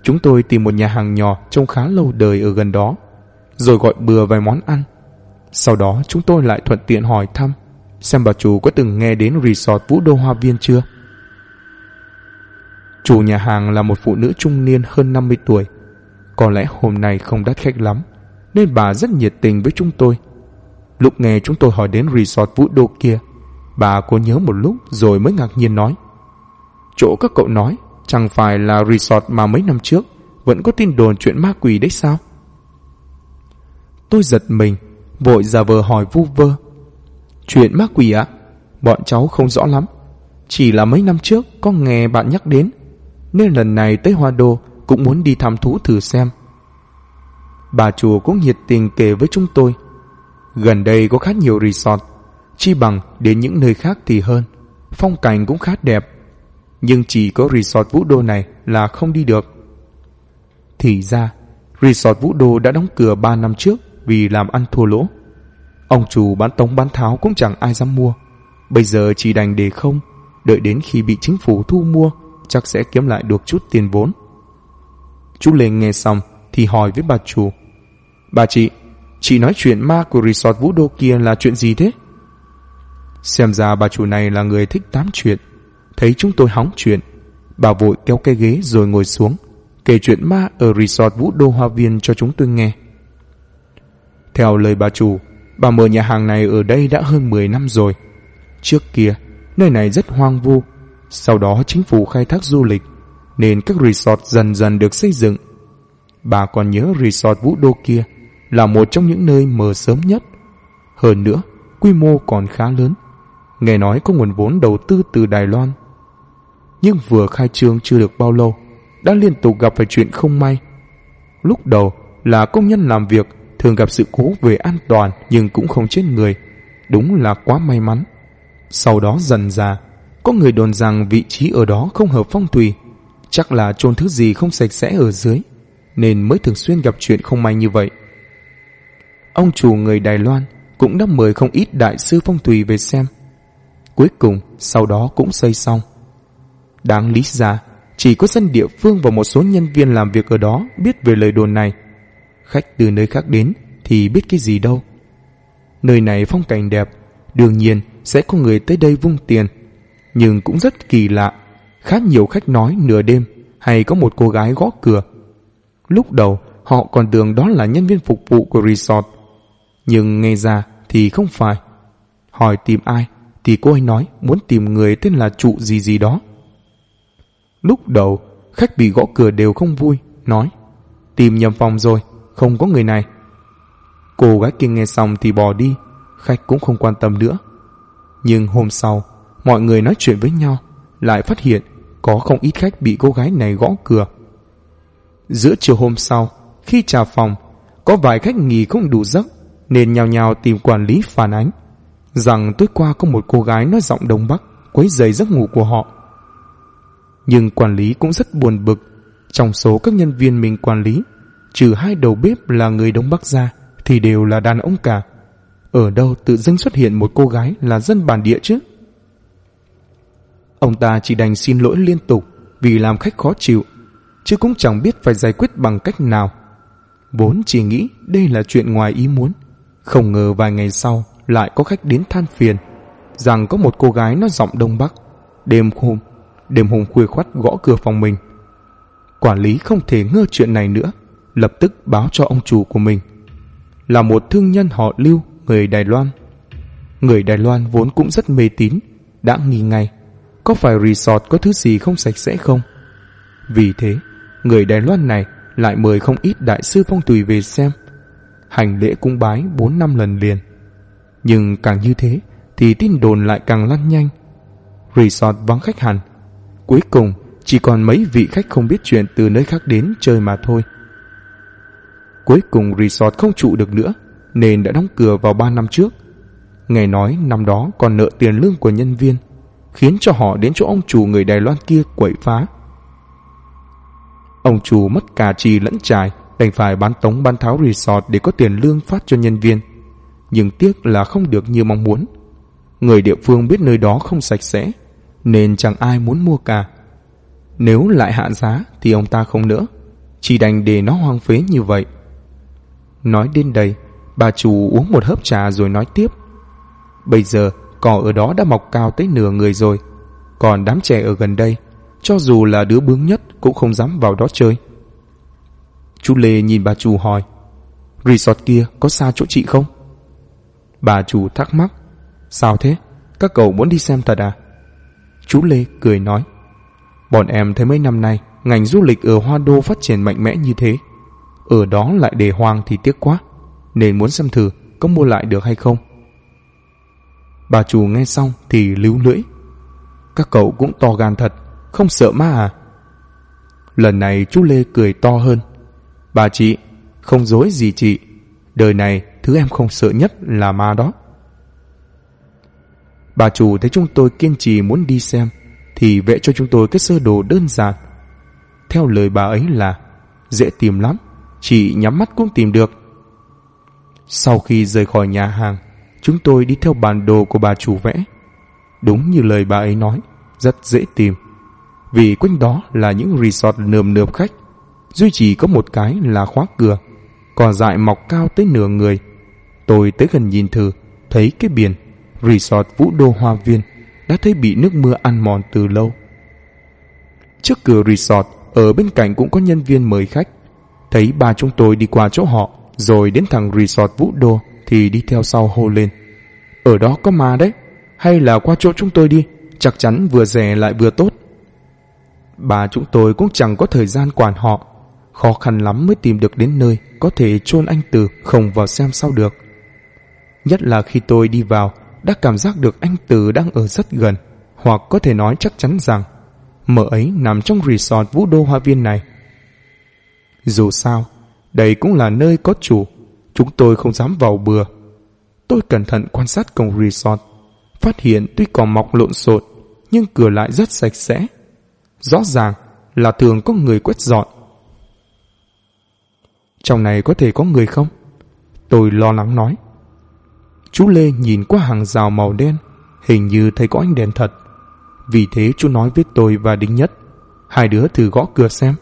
Chúng tôi tìm một nhà hàng nhỏ trông khá lâu đời ở gần đó, rồi gọi bừa vài món ăn. Sau đó chúng tôi lại thuận tiện hỏi thăm xem bà chủ có từng nghe đến resort Vũ Đô Hoa Viên chưa. Chủ nhà hàng là một phụ nữ trung niên hơn 50 tuổi. Có lẽ hôm nay không đắt khách lắm, nên bà rất nhiệt tình với chúng tôi. Lúc nghe chúng tôi hỏi đến resort Vũ Đô kia, bà cố nhớ một lúc rồi mới ngạc nhiên nói: chỗ các cậu nói chẳng phải là resort mà mấy năm trước vẫn có tin đồn chuyện ma quỷ đấy sao? Tôi giật mình, vội giả vờ hỏi vu vơ: chuyện ma quỷ ạ? Bọn cháu không rõ lắm, chỉ là mấy năm trước có nghe bạn nhắc đến, nên lần này tới Hoa Đô cũng muốn đi thăm thú thử xem. Bà chủ cũng nhiệt tình kể với chúng tôi: gần đây có khá nhiều resort, chi bằng đến những nơi khác thì hơn, phong cảnh cũng khá đẹp, nhưng chỉ có resort Vũ Đô này là không đi được. Thì ra resort Vũ Đô đã đóng cửa 3 năm trước vì làm ăn thua lỗ. Ông chủ bán tống bán tháo cũng chẳng ai dám mua, bây giờ chỉ đành để không, đợi đến khi bị chính phủ thu mua chắc sẽ kiếm lại được chút tiền vốn. Chú Lê nghe xong thì hỏi với bà chủ: bà chị nói chuyện ma của resort Vũ Đô kia là chuyện gì thế? Xem ra bà chủ này là người thích tám chuyện. Thấy chúng tôi hóng chuyện, bà vội kéo cái ghế rồi ngồi xuống, kể chuyện ma ở resort Vũ Đô Hoa Viên cho chúng tôi nghe. Theo lời bà chủ, bà mở nhà hàng này ở đây đã hơn 10 năm rồi. Trước kia nơi này rất hoang vu, sau đó chính phủ khai thác du lịch nên các resort dần dần được xây dựng. Bà còn nhớ resort Vũ Đô kia là một trong những nơi mở sớm nhất. Hơn nữa quy mô còn khá lớn, nghe nói có nguồn vốn đầu tư từ Đài Loan. Nhưng vừa khai trương chưa được bao lâu đã liên tục gặp phải chuyện không may. Lúc đầu là công nhân làm việc thường gặp sự cố về an toàn nhưng cũng không chết người, đúng là quá may mắn. Sau đó dần dà có người đồn rằng vị trí ở đó không hợp phong thủy, chắc là chôn thứ gì không sạch sẽ ở dưới, nên mới thường xuyên gặp chuyện không may như vậy. Ông chủ người Đài Loan cũng đã mời không ít đại sư phong thủy về xem. Cuối cùng sau đó cũng xây xong. Đáng lý ra chỉ có dân địa phương và một số nhân viên làm việc ở đó biết về lời đồn này. Khách từ nơi khác đến thì biết cái gì đâu. Nơi này phong cảnh đẹp, đương nhiên sẽ có người tới đây vung tiền. Nhưng cũng rất kỳ lạ, khá nhiều khách nói nửa đêm hay có một cô gái gõ cửa. Lúc đầu họ còn tưởng đó là nhân viên phục vụ của resort, nhưng nghe ra thì không phải. Hỏi tìm ai thì cô ấy nói muốn tìm người tên là trụ gì gì đó. Lúc đầu khách bị gõ cửa đều không vui, nói tìm nhầm phòng rồi, không có người này. Cô gái kia nghe xong thì bỏ đi, khách cũng không quan tâm nữa. Nhưng hôm sau mọi người nói chuyện với nhau, lại phát hiện có không ít khách bị cô gái này gõ cửa. Giữa chiều hôm sau, khi trả phòng, có vài khách nghỉ không đủ giấc nên nhao nhao tìm quản lý phản ánh rằng tối qua có một cô gái nói giọng Đông Bắc quấy rầy giấc ngủ của họ. Nhưng quản lý cũng rất buồn bực. Trong số các nhân viên mình quản lý, trừ 2 đầu bếp là người Đông Bắc ra thì đều là đàn ông cả. Ở đâu tự dưng xuất hiện một cô gái là dân bản địa chứ? Ông ta chỉ đành xin lỗi liên tục vì làm khách khó chịu, chứ cũng chẳng biết phải giải quyết bằng cách nào. Vốn chỉ nghĩ đây là chuyện ngoài ý muốn, không ngờ vài ngày sau lại có khách đến than phiền rằng có một cô gái nói giọng Đông Bắc đêm hôm khuya khoắt gõ cửa phòng mình. Quản lý không thể ngơ chuyện này nữa, lập tức báo cho ông chủ của mình, là một thương nhân họ Lưu, người Đài Loan. Người Đài Loan vốn cũng rất mê tín, đã nghi ngay có phải resort có thứ gì không sạch sẽ không. Vì thế người Đài Loan này lại mời không ít đại sư phong thủy về xem, hành lễ cúng bái 4-5 lần liền. Nhưng càng như thế thì tin đồn lại càng lan nhanh. Resort vắng khách hẳn, cuối cùng chỉ còn mấy vị khách không biết chuyện từ nơi khác đến chơi mà thôi. Cuối cùng resort không trụ được nữa nên đã đóng cửa vào 3 năm trước. Nghe nói năm đó còn nợ tiền lương của nhân viên, khiến cho họ đến chỗ ông chủ người Đài Loan kia quậy phá. Ông chủ mất cả trì lẫn trải, đành phải bán tống bán tháo resort để có tiền lương phát cho nhân viên. Nhưng tiếc là không được như mong muốn. Người địa phương biết nơi đó không sạch sẽ nên chẳng ai muốn mua cả. Nếu lại hạ giá thì ông ta không nỡ, chỉ đành để nó hoang phế như vậy. Nói đến đây, bà chủ uống một hớp trà rồi nói tiếp. Bây giờ cỏ ở đó đã mọc cao tới nửa người rồi, còn đám trẻ ở gần đây, cho dù là đứa bướng nhất cũng không dám vào đó chơi. Chú Lê nhìn bà chủ hỏi, resort kia có xa chỗ chị không? Bà chủ thắc mắc, sao thế? Các cậu muốn đi xem thật à? Chú Lê cười nói, bọn em thấy mấy năm nay ngành du lịch ở Hoa Đô phát triển mạnh mẽ như thế, ở đó lại để hoang thì tiếc quá, nên muốn xem thử có mua lại được hay không. Bà chủ nghe xong thì líu lưỡi, các cậu cũng to gan thật, không sợ ma à? Lần này chú Lê cười to hơn, bà chị, không dối gì chị, đời này thứ em không sợ nhất là ma đó. Bà chủ thấy chúng tôi kiên trì muốn đi xem thì vẽ cho chúng tôi cái sơ đồ đơn giản. Theo lời bà ấy là dễ tìm lắm, chỉ nhắm mắt cũng tìm được. Sau khi rời khỏi nhà hàng, chúng tôi đi theo bản đồ của bà chủ vẽ. Đúng như lời bà ấy nói, rất dễ tìm, vì quanh đó là những resort nườm nượp khách, duy chỉ có một cái là khóa cửa, cỏ dại mọc cao tới nửa người. Tôi tới gần nhìn thử, thấy cái biển resort Vũ Đô Hoa Viên đã thấy bị nước mưa ăn mòn từ lâu. Trước cửa resort ở bên cạnh cũng có nhân viên mời khách. Thấy ba chúng tôi đi qua chỗ họ rồi đến thẳng resort Vũ Đô thì đi theo sau hô lên, ở đó có ma đấy, hay là qua chỗ chúng tôi đi, chắc chắn vừa rẻ lại vừa tốt. Bà chúng tôi cũng chẳng có thời gian quản họ, khó khăn lắm mới tìm được đến nơi có thể chôn anh Từ không vào xem sao được. Nhất là khi tôi đi vào đã cảm giác được anh Từ đang ở rất gần, hoặc có thể nói chắc chắn rằng mợ ấy nằm trong resort Vũ Đô Hoa Viên này. Dù sao, đây cũng là nơi có chủ, chúng tôi không dám vào bừa. Tôi cẩn thận quan sát cổng resort, phát hiện tuy cỏ mọc lộn xộn nhưng cửa lại rất sạch sẽ. Rõ ràng là thường có người quét dọn. Trong này có thể có người không? Tôi lo lắng nói. Chú Lê nhìn qua hàng rào màu đen, hình như thấy có ánh đèn thật. Vì thế chú nói với tôi và Đinh Nhất, hai đứa thử gõ cửa xem.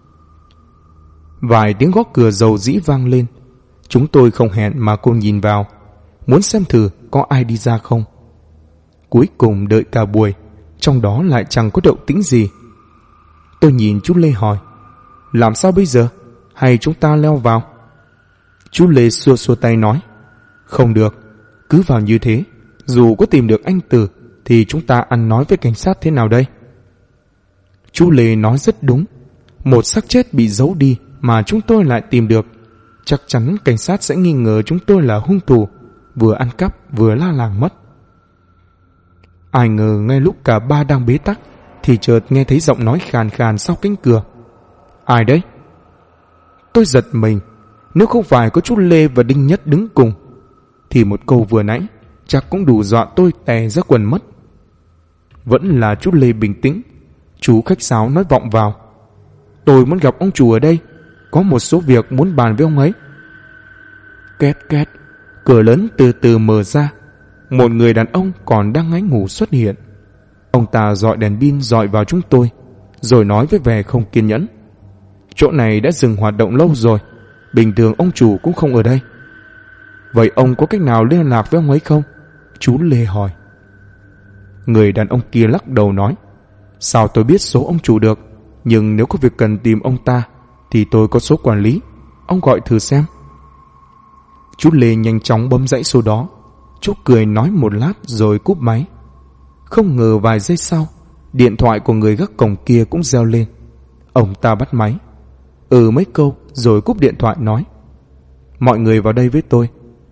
Vài tiếng gõ cửa dầu dĩ vang lên. Chúng tôi không hẹn mà cùng nhìn vào, muốn xem thử có ai đi ra không. Cuối cùng đợi cả buổi, trong đó lại chẳng có động tĩnh gì. Tôi nhìn chú Lê hỏi, làm sao bây giờ? Hay chúng ta leo vào? Chú Lê xua xua tay nói, không được, cứ vào như thế, dù có tìm được anh Từ thì chúng ta ăn nói với cảnh sát thế nào đây? Chú Lê nói rất đúng, một xác chết bị giấu đi mà chúng tôi lại tìm được, chắc chắn cảnh sát sẽ nghi ngờ chúng tôi là hung thủ, vừa ăn cắp vừa la làng mất. Ai ngờ ngay lúc cả ba đang bế tắc thì chợt nghe thấy giọng nói khàn khàn sau cánh cửa. Ai đấy? Tôi giật mình, nếu không phải có chú Lê và Đinh Nhất đứng cùng thì một câu vừa nãy chắc cũng đủ dọa tôi tè ra quần mất. Vẫn là chú Lê bình tĩnh. Chú khách sáo nói vọng vào, tôi muốn gặp ông chủ ở đây, có một số việc muốn bàn với ông ấy. Két két, cửa lớn từ từ mở ra. Một người đàn ông còn đang ngáy ngủ xuất hiện. Ông ta dọi đèn pin dọi vào chúng tôi, rồi nói với vẻ không kiên nhẫn, chỗ này đã dừng hoạt động lâu rồi, bình thường ông chủ cũng không ở đây. Vậy ông có cách nào liên lạc với ông ấy không? Chú Lê hỏi. Người đàn ông kia lắc đầu nói, sao tôi biết số ông chủ được, nhưng nếu có việc cần tìm ông ta thì tôi có số quản lý, ông gọi thử xem. Chú Lê nhanh chóng bấm dãy số đó. Chú cười nói một lát rồi cúp máy. Không ngờ vài giây sau, điện thoại của người gác cổng kia cũng reo lên. Ông ta bắt máy, mấy câu rồi cúp điện thoại nói, mọi người vào đây với tôi.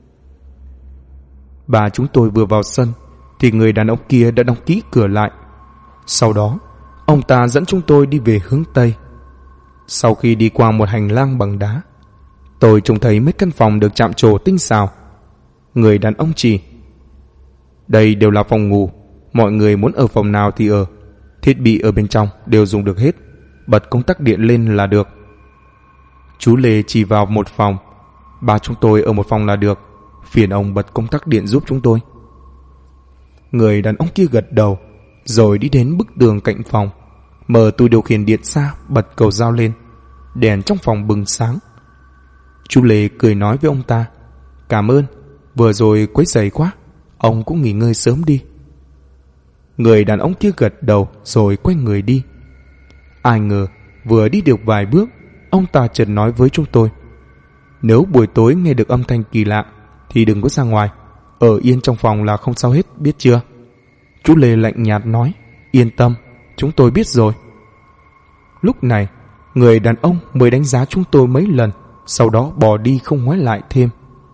Bà chúng tôi vừa vào sân thì người đàn ông kia đã đóng kỹ cửa lại. Sau đó ông ta dẫn chúng tôi đi về hướng Tây. Sau khi đi qua một hành lang bằng đá, tôi trông thấy mấy căn phòng được chạm trổ tinh xảo. Người đàn ông chỉ, đây đều là phòng ngủ, mọi người muốn ở phòng nào thì ở, thiết bị ở bên trong đều dùng được hết, bật công tắc điện lên là được. Chú Lê chỉ vào một phòng, ba chúng tôi ở một phòng là được, phiền ông bật công tắc điện giúp chúng tôi. Người đàn ông kia gật đầu, rồi đi đến bức tường cạnh phòng, mở tủ điều khiển điện ra, bật cầu dao lên. Đèn trong phòng bừng sáng. Chú Lê cười nói với ông ta: "Cảm ơn, vừa rồi quấy rầy quá, ông cũng nghỉ ngơi sớm đi." Người đàn ông kia gật đầu rồi quay người đi. Ai ngờ vừa đi được vài bước, ông ta chợt nói với chúng tôi: "Nếu buổi tối nghe được âm thanh kỳ lạ thì đừng có ra ngoài, ở yên trong phòng là không sao hết, biết chưa?" Chú Lê lạnh nhạt nói: "Yên tâm, chúng tôi biết rồi." Lúc này, người đàn ông mới đánh giá chúng tôi mấy lần, sau đó bỏ đi không ngoái lại thêm.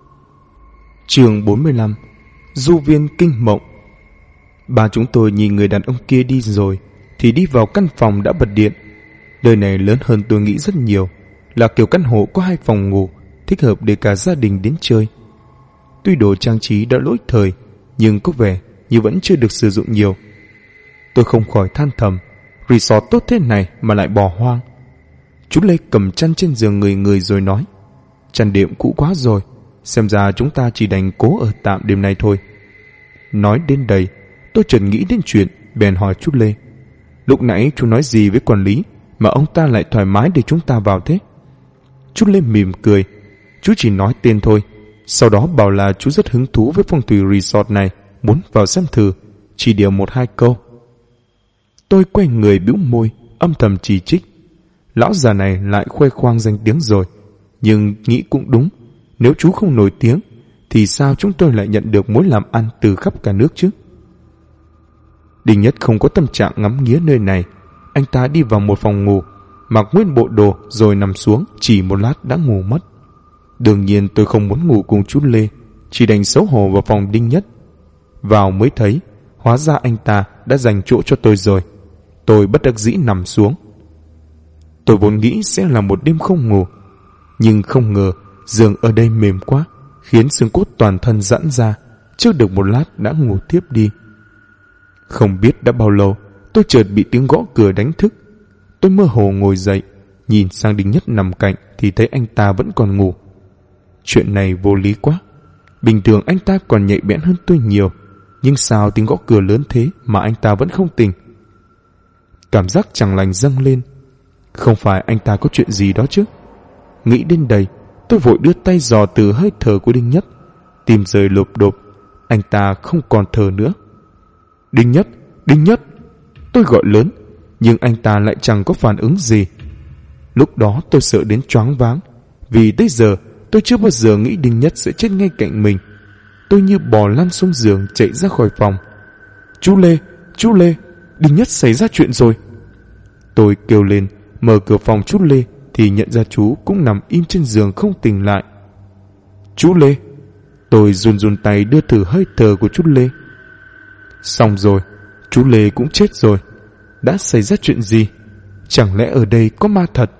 Chương 45: Du viên kinh mộng. Ba chúng tôi nhìn người đàn ông kia đi rồi thì đi vào căn phòng đã bật điện. Nơi này lớn hơn tôi nghĩ rất nhiều, là kiểu căn hộ có 2 phòng ngủ, thích hợp để cả gia đình đến chơi. Tuy đồ trang trí đã lỗi thời, nhưng có vẻ như vẫn chưa được sử dụng nhiều. Tôi không khỏi than thầm, resort tốt thế này mà lại bỏ hoang. Chú Lê cầm chăn trên giường người rồi nói: "Chăn đệm cũ quá rồi, xem ra chúng ta chỉ đành cố ở tạm đêm nay thôi." Nói đến đây, tôi chợt nghĩ đến chuyện, bèn hỏi chú Lê: "Lúc nãy chú nói gì với quản lý mà ông ta lại thoải mái để chúng ta vào thế?" Chú Lê mỉm cười: "Chú chỉ nói tên thôi, sau đó bảo là chú rất hứng thú với phong thủy resort này, muốn vào xem thử, chỉ điều 1-2 câu." Tôi quay người bĩu môi, âm thầm chỉ trích: lão già này lại khoe khoang danh tiếng rồi. Nhưng nghĩ cũng đúng, nếu chú không nổi tiếng thì sao chúng tôi lại nhận được mối làm ăn từ khắp cả nước chứ? Đinh Nhất không có tâm trạng ngắm nghía nơi này. Anh ta đi vào một phòng ngủ, mặc nguyên bộ đồ rồi nằm xuống, chỉ một lát đã ngủ mất. Đương nhiên tôi không muốn ngủ cùng chú Lê, chỉ đành xấu hổ vào phòng Đinh Nhất. Vào mới thấy, hóa ra anh ta đã dành chỗ cho tôi rồi. Tôi bất đắc dĩ nằm xuống. Tôi vốn nghĩ sẽ là một đêm không ngủ, nhưng không ngờ giường ở đây mềm quá, khiến xương cốt toàn thân giãn ra, chưa được một lát đã ngủ tiếp đi. Không biết đã bao lâu, tôi chợt bị tiếng gõ cửa đánh thức. Tôi mơ hồ ngồi dậy, nhìn sang Đinh Nhất nằm cạnh thì thấy anh ta vẫn còn ngủ. Chuyện này vô lý quá. Bình thường anh ta còn nhạy bén hơn tôi nhiều, nhưng sao tiếng gõ cửa lớn thế mà anh ta vẫn không tỉnh? Cảm giác chẳng lành dâng lên. Không phải anh ta có chuyện gì đó chứ? Nghĩ đến đây, tôi vội đưa tay dò từ hơi thở của Đinh Nhất. Tim rời lộp độp, anh ta không còn thở nữa. "Đinh Nhất, Đinh Nhất!" Tôi gọi lớn, nhưng anh ta lại chẳng có phản ứng gì. Lúc đó tôi sợ đến choáng váng, vì tới giờ tôi chưa bao giờ nghĩ Đinh Nhất sẽ chết ngay cạnh mình. Tôi như bò lăn xuống giường chạy ra khỏi phòng. Chú Lê, Đinh Nhất xảy ra chuyện rồi." Tôi kêu lên, mở cửa phòng chú Lê thì nhận ra chú cũng nằm im trên giường không tỉnh lại. "Chú Lê!" Tôi run tay đưa thử hơi thở của chú Lê. Xong rồi, chú Lê cũng chết rồi. Đã xảy ra chuyện gì? Chẳng lẽ ở đây có ma thật?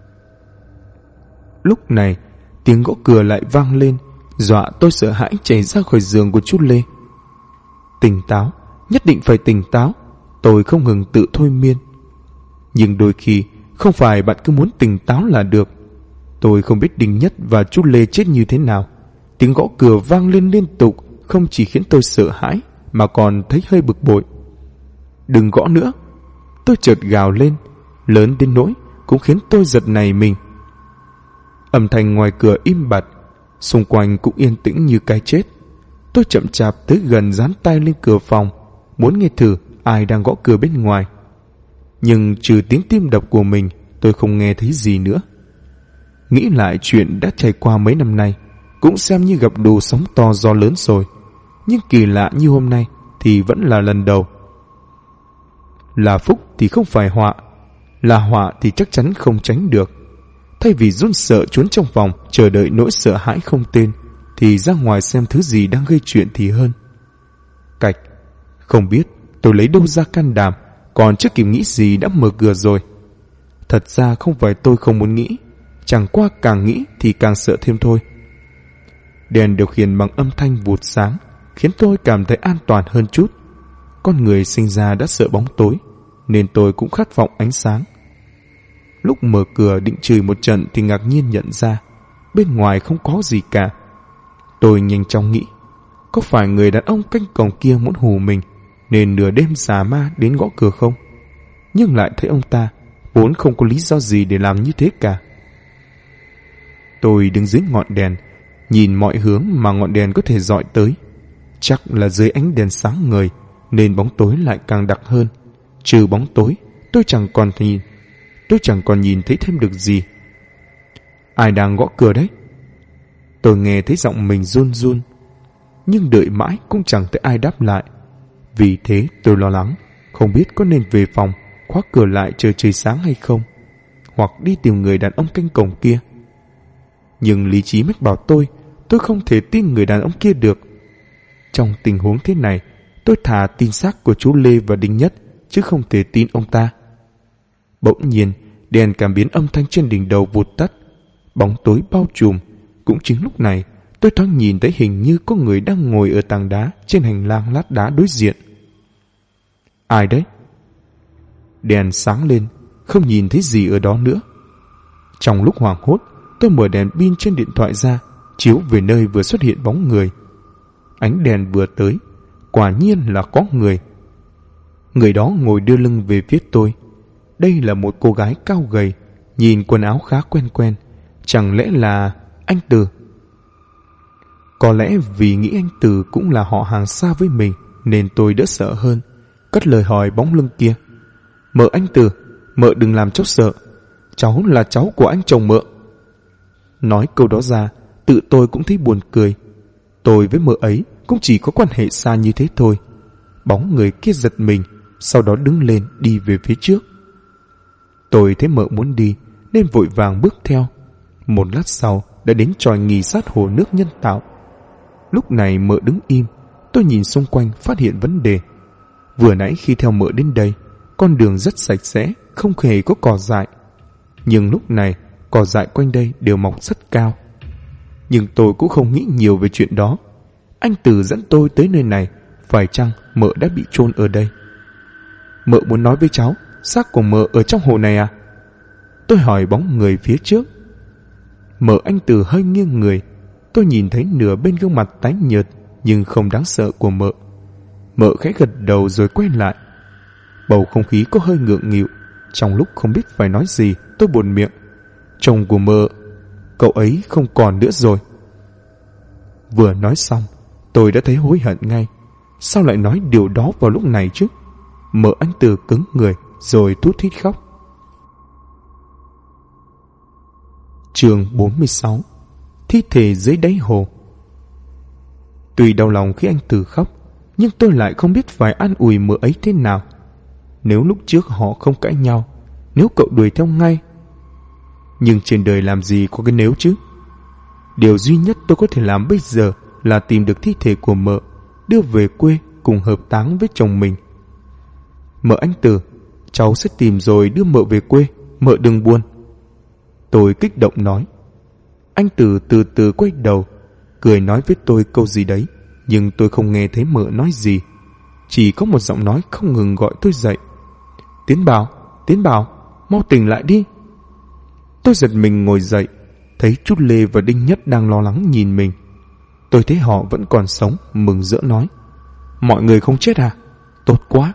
Lúc này, tiếng gõ cửa lại vang lên, dọa tôi sợ hãi chạy ra khỏi giường của chú Lê. Tỉnh táo, nhất định phải tỉnh táo. Tôi không ngừng tự thôi miên. Nhưng đôi khi không phải bạn cứ muốn tỉnh táo là được. Tôi không biết Đinh Nhất và chú Lê chết như thế nào. Tiếng gõ cửa vang lên liên tục, không chỉ khiến tôi sợ hãi mà còn thấy hơi bực bội. "Đừng gõ nữa!" Tôi chợt gào lên, lớn đến nỗi cũng khiến tôi giật nảy mình. Âm thanh ngoài cửa im bặt, xung quanh cũng yên tĩnh như cái chết. Tôi chậm chạp tới gần, dán tay lên cửa phòng, muốn nghe thử ai đang gõ cửa bên ngoài. Nhưng trừ tiếng tim đập của mình, tôi không nghe thấy gì nữa. Nghĩ lại chuyện đã trải qua mấy năm nay, cũng xem như gặp đủ sóng to gió lớn rồi. Nhưng kỳ lạ như hôm nay thì vẫn là lần đầu. Là phúc thì không phải họa, là họa thì chắc chắn không tránh được. Thay vì run sợ trốn trong phòng chờ đợi nỗi sợ hãi không tên, thì ra ngoài xem thứ gì đang gây chuyện thì hơn. Cạch, không biết tôi lấy đâu ra can đảm, còn chưa kịp nghĩ gì đã mở cửa rồi. Thật ra không phải tôi không muốn nghĩ, chẳng qua càng nghĩ thì càng sợ thêm thôi. Đèn điều khiển bằng âm thanh vụt sáng, khiến tôi cảm thấy an toàn hơn chút. Con người sinh ra đã sợ bóng tối, nên tôi cũng khát vọng ánh sáng. Lúc mở cửa định chửi một trận thì ngạc nhiên nhận ra bên ngoài không có gì cả. Tôi nhanh chóng nghĩ, có phải người đàn ông canh cổng kia muốn hù mình nên nửa đêm giả ma đến gõ cửa không? Nhưng lại thấy ông ta vốn không có lý do gì để làm như thế cả. Tôi đứng dưới ngọn đèn, nhìn mọi hướng mà ngọn đèn có thể dọi tới. Chắc là dưới ánh đèn sáng ngời nên bóng tối lại càng đặc hơn. Trừ bóng tối, tôi chẳng còn nhìn thấy thêm được gì. Ai đang gõ cửa đấy? Tôi nghe thấy giọng mình run run, nhưng đợi mãi cũng chẳng thấy ai đáp lại. Vì thế tôi lo lắng, không biết có nên về phòng khóa cửa lại chờ trời sáng hay không, hoặc đi tìm người đàn ông canh cổng kia. Nhưng lý trí mách bảo tôi không thể tin người đàn ông kia được. Trong tình huống thế này, tôi thà tin xác của chú Lê và Đinh Nhất, chứ không thể tin ông ta. Bỗng nhiên, đèn cảm biến âm thanh trên đỉnh đầu vụt tắt, bóng tối bao trùm. Cũng chính lúc này, tôi thoáng nhìn thấy hình như có người đang ngồi ở tảng đá trên hành lang lát đá đối diện. Ai đấy? Đèn sáng lên, không nhìn thấy gì ở đó nữa. Trong lúc hoảng hốt, tôi mở đèn pin trên điện thoại ra, chiếu về nơi vừa xuất hiện bóng người. Ánh đèn vừa tới, quả nhiên là có người. Người đó ngồi đưa lưng về phía tôi. Đây là một cô gái cao gầy, nhìn quần áo khá quen quen. Chẳng lẽ là anh Từ? Có lẽ vì nghĩ anh Từ cũng là họ hàng xa với mình nên tôi đỡ sợ hơn, cất lời hỏi bóng lưng kia. Mợ anh Từ, mợ đừng làm cháu sợ, cháu là cháu của anh chồng mợ. Nói câu đó ra, tự tôi cũng thấy buồn cười. Tôi với mợ ấy cũng chỉ có quan hệ xa như thế thôi. Bóng người kia giật mình, sau đó đứng lên đi về phía trước. Tôi thấy mợ muốn đi nên vội vàng bước theo. Một lát sau đã đến chòi nghỉ sát hồ nước nhân tạo. Lúc này mợ đứng im. Tôi nhìn xung quanh phát hiện vấn đề. Vừa nãy khi theo mợ đến đây, con đường rất sạch sẽ, không hề có cỏ dại. Nhưng lúc này cỏ dại quanh đây đều mọc rất cao. Nhưng tôi cũng không nghĩ nhiều về chuyện đó. Anh Từ dẫn tôi tới nơi này, phải chăng mợ đã bị chôn ở đây? Mợ muốn nói với cháu xác của mợ ở trong hồ này à? Tôi hỏi bóng người phía trước. Mợ anh Từ hơi nghiêng người. Tôi nhìn thấy nửa bên gương mặt tái nhợt nhưng không đáng sợ của mợ. Mợ khẽ gật đầu rồi quay lại. Bầu không khí có hơi ngượng nghịu. Trong lúc không biết phải nói gì, tôi buột miệng. Chồng của mợ, cậu ấy không còn nữa rồi. Vừa nói xong, tôi đã thấy hối hận ngay. Sao lại nói điều đó vào lúc này chứ? Mợ anh Từ cứng người rồi thút thít khóc. Chương 46. Thi thể dưới đáy hồ. Tuy đau lòng khi anh Từ khóc, nhưng tôi lại không biết phải an ủi mợ ấy thế nào. Nếu lúc trước họ không cãi nhau, nếu cậu đuổi theo ngay. Nhưng trên đời làm gì có cái nếu chứ? Điều duy nhất tôi có thể làm bây giờ là tìm được thi thể của mợ, đưa về quê cùng hợp táng với chồng mình. Mợ anh Từ, cháu sẽ tìm rồi đưa mợ về quê, mợ đừng buồn. Tôi kích động nói. Anh Từ từ từ quay đầu, cười nói với tôi câu gì đấy, nhưng tôi không nghe thấy mợ nói gì. Chỉ có một giọng nói không ngừng gọi tôi dậy. Tiến Bảo, mau tỉnh lại đi. Tôi giật mình ngồi dậy, thấy chú Lê và Đinh Nhất đang lo lắng nhìn mình. Tôi thấy họ vẫn còn sống, mừng rỡ nói. Mọi người không chết à? Tốt quá.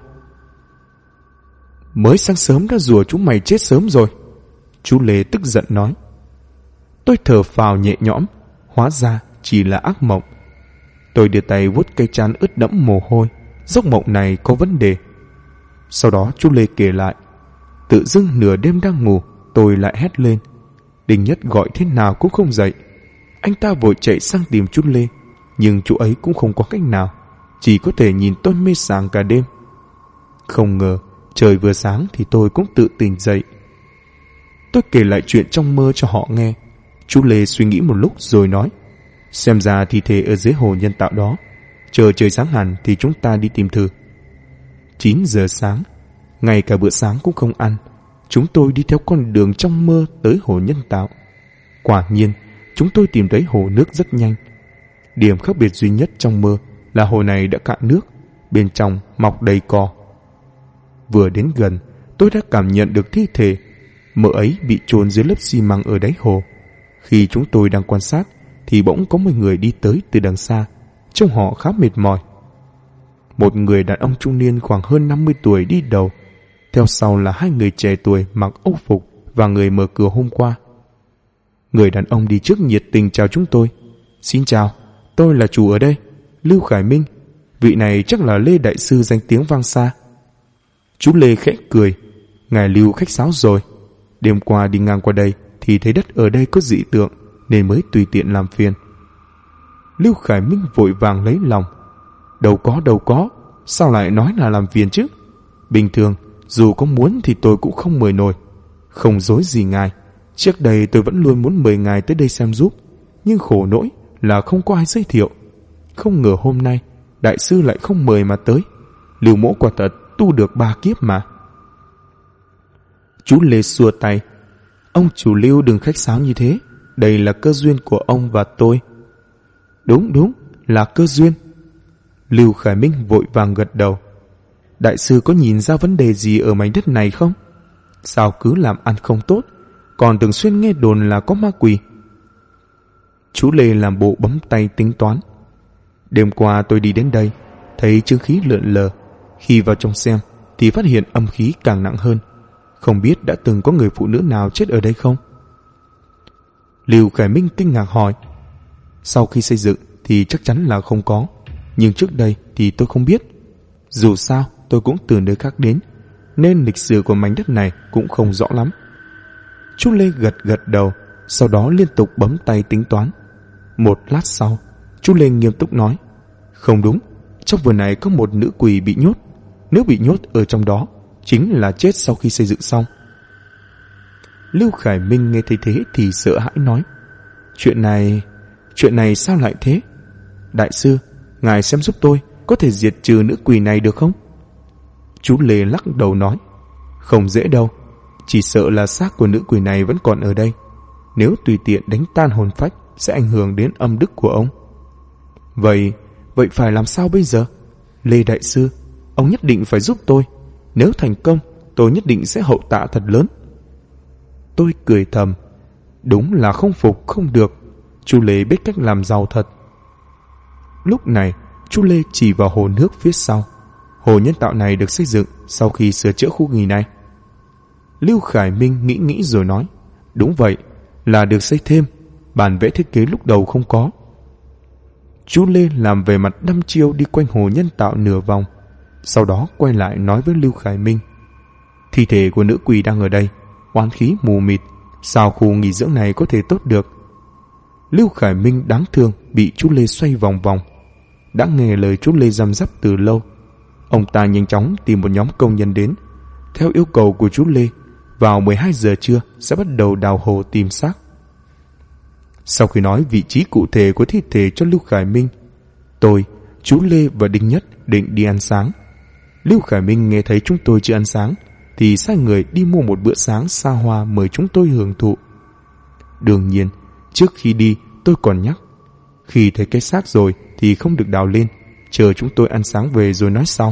Mới sáng sớm đã rủa chúng mày chết sớm rồi. Chú Lê tức giận nói. Tôi thở phào nhẹ nhõm, hóa ra chỉ là ác mộng. Tôi đưa tay vuốt cây trán ướt đẫm mồ hôi. Giấc mộng này có vấn đề. Sau đó chú Lê kể lại. Tự dưng nửa đêm đang ngủ, tôi lại hét lên. Đinh Nhất gọi thế nào cũng không dậy. Anh ta vội chạy sang tìm chú Lê, nhưng chú ấy cũng không có cách nào, chỉ có thể nhìn tôi mê sảng cả đêm. Không ngờ trời vừa sáng thì tôi cũng tự tỉnh dậy. Tôi kể lại chuyện trong mơ cho họ nghe. Chú Lê suy nghĩ một lúc rồi nói. Xem ra thi thể ở dưới hồ nhân tạo đó. Chờ trời sáng hẳn thì chúng ta đi tìm thử. 9 giờ sáng, ngay cả bữa sáng cũng không ăn, chúng tôi đi theo con đường trong mơ tới hồ nhân tạo. Quả nhiên, chúng tôi tìm thấy hồ nước rất nhanh. Điểm khác biệt duy nhất trong mơ là hồ này đã cạn nước, bên trong mọc đầy cỏ. Vừa đến gần, tôi đã cảm nhận được thi thể. Mợ ấy bị chôn dưới lớp xi măng ở đáy hồ. Khi chúng tôi đang quan sát thì bỗng có một người đi tới từ đằng xa, trông họ khá mệt mỏi. Một người đàn ông trung niên khoảng hơn 50 tuổi đi đầu, theo sau là 2 người trẻ tuổi mặc âu phục và người mở cửa hôm qua. Người đàn ông đi trước nhiệt tình chào chúng tôi. Xin chào, tôi là chủ ở đây, Lưu Khải Minh. Vị này chắc là Lê đại sư danh tiếng vang xa. Chú Lê khẽ cười. Ngài Lưu khách sáo rồi. Đêm qua đi ngang qua đây thì thấy đất ở đây có dị tượng nên mới tùy tiện làm phiền. Lưu Khải Minh vội vàng lấy lòng. Đâu có, sao lại nói là làm phiền chứ? Bình thường dù có muốn thì tôi cũng không mời nổi. Không dối gì ngài, trước đây tôi vẫn luôn muốn mời ngài tới đây xem giúp, nhưng khổ nỗi là không có ai giới thiệu. Không ngờ hôm nay đại sư lại không mời mà tới. Lưu mỗ quả thật tu được 3 kiếp mà. Chú Lê xua tay. Ông chủ Lưu đừng khách sáo như thế, đây là cơ duyên của ông và tôi. Đúng, là cơ duyên. Lưu Khải Minh vội vàng gật đầu. Đại sư có nhìn ra vấn đề gì ở mảnh đất này không? Sao cứ làm ăn không tốt, còn thường xuyên nghe đồn là có ma quỷ? Chú Lê làm bộ bấm tay tính toán. Đêm qua tôi đi đến đây, thấy chứng khí lượn lờ. Khi vào trong xem thì phát hiện âm khí càng nặng hơn. Không biết đã từng có người phụ nữ nào chết ở đây không? Lưu Khải Minh kinh ngạc hỏi. Sau khi xây dựng thì chắc chắn là không có, nhưng trước đây thì tôi không biết. Dù sao tôi cũng từ nơi khác đến, nên lịch sử của mảnh đất này cũng không rõ lắm. Chú Lê gật đầu, sau đó liên tục bấm tay tính toán. Một lát sau, chú Lê nghiêm túc nói. Không đúng, trong vườn này có một nữ quỷ bị nhốt. Nếu bị nhốt ở trong đó chính là chết sau khi xây dựng xong. Lưu Khải Minh nghe thấy thế thì sợ hãi nói. Chuyện này sao lại thế? Đại sư, ngài xem giúp tôi, có thể diệt trừ nữ quỷ này được không? Chú Lê lắc đầu nói. Không dễ đâu, chỉ sợ là xác của nữ quỷ này vẫn còn ở đây. Nếu tùy tiện đánh tan hồn phách sẽ ảnh hưởng đến âm đức của ông. Vậy phải làm sao bây giờ? Lê đại sư, ông nhất định phải giúp tôi. Nếu thành công, tôi nhất định sẽ hậu tạ thật lớn. Tôi cười thầm. Đúng là không phục không được, chú Lê biết cách làm giàu thật. Lúc này chú Lê chỉ vào hồ nước phía sau. Hồ nhân tạo này được xây dựng sau khi sửa chữa khu nghỉ này. Lưu Khải Minh nghĩ rồi nói. Đúng vậy, là được xây thêm. Bản vẽ thiết kế lúc đầu không có. Chú Lê làm về mặt đăm chiêu đi quanh hồ nhân tạo nửa vòng, sau đó quay lại nói với Lưu Khải Minh. Thi thể của nữ quỷ đang ở đây, oán khí mù mịt, sao khu nghỉ dưỡng này có thể tốt được? Lưu Khải Minh đáng thương bị chú Lê xoay vòng vòng. Đã nghe lời chú Lê răm rắp từ lâu, ông ta nhanh chóng tìm một nhóm công nhân đến. Theo yêu cầu của chú Lê, vào 12 giờ trưa sẽ bắt đầu đào hồ tìm xác. Sau khi nói vị trí cụ thể của thi thể cho Lưu Khải Minh, tôi, chú Lê và Đinh Nhất định đi ăn sáng. Lưu Khải Minh nghe thấy chúng tôi chưa ăn sáng thì sai người đi mua một bữa sáng xa hoa mời chúng tôi hưởng thụ. Đương nhiên, trước khi đi tôi còn nhắc, khi thấy cái xác rồi thì không được đào lên, chờ chúng tôi ăn sáng về rồi nói sau.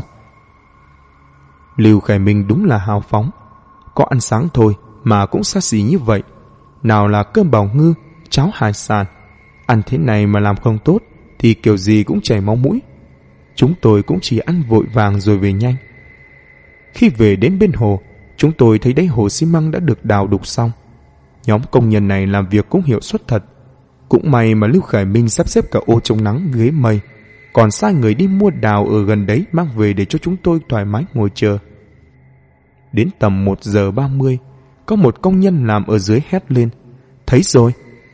Lưu Khải Minh đúng là hào phóng, có ăn sáng thôi mà cũng xa xỉ như vậy. Nào là cơm bào ngư, cháo hải sản, ăn thế này mà làm không tốt thì kiểu gì cũng chảy máu mũi. Chúng tôi cũng chỉ ăn vội vàng rồi về nhanh. Khi về đến bên hồ, chúng tôi thấy đáy hồ xi măng đã được đào đục xong. Nhóm công nhân này làm việc cũng hiệu suất thật. Cũng may mà Lưu Khải Minh sắp xếp cả ô chống nắng ghế mây, còn sai người đi mua đào ở gần đấy mang về để cho chúng tôi thoải mái ngồi chờ. Đến tầm 1 giờ 30, có một công nhân làm ở dưới hét lên. Thấy rồi.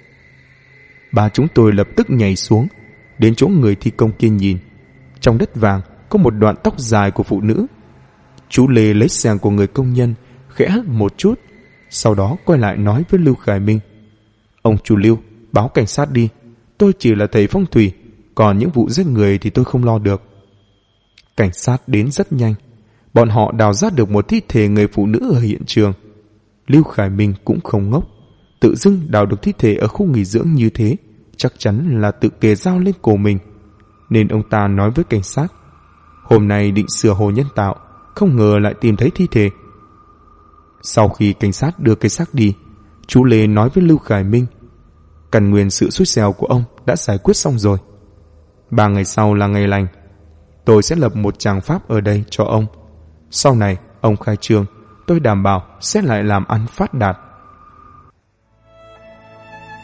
Ba chúng tôi lập tức nhảy xuống, đến chỗ người thi công kia nhìn. Trong đất vàng có một đoạn tóc dài của phụ nữ. Chú Lê lấy xẻng của người công nhân, khẽ hất một chút, sau đó quay lại nói với Lưu Khải Minh. Ông chủ Lưu, báo cảnh sát đi. Tôi chỉ là thầy phong thủy, còn những vụ giết người thì tôi không lo được. Cảnh sát đến rất nhanh. Bọn họ đào ra được một thi thể người phụ nữ ở hiện trường. Lưu Khải Minh cũng không ngốc. Tự dưng đào được thi thể ở khu nghỉ dưỡng như thế, chắc chắn là tự kề dao lên cổ mình. Nên ông ta nói với cảnh sát, hôm nay định sửa hồ nhân tạo, không ngờ lại tìm thấy thi thể. Sau khi cảnh sát đưa cây xác đi, chú Lê nói với Lưu Khải Minh, căn nguyên sự xui xẻo của ông đã giải quyết xong rồi. 3 ngày sau là ngày lành. Tôi sẽ lập một tràng pháp ở đây cho ông. Sau này ông khai trương, tôi đảm bảo sẽ lại làm ăn phát đạt.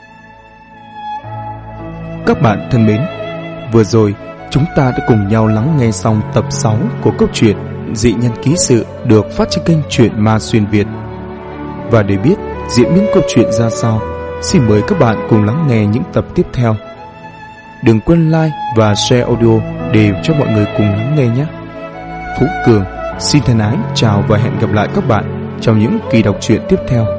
Các bạn thân mến, vừa rồi chúng ta đã cùng nhau lắng nghe xong tập 6 của câu chuyện Dị Nhân Ký Sự được phát trên kênh Truyện Ma Xuyên Việt. Và để biết diễn biến câu chuyện ra sao, xin mời các bạn cùng lắng nghe những tập tiếp theo. Đừng quên like và share audio để cho mọi người cùng lắng nghe nhé. Phú Cường xin thân ái chào và hẹn gặp lại các bạn trong những kỳ đọc truyện tiếp theo.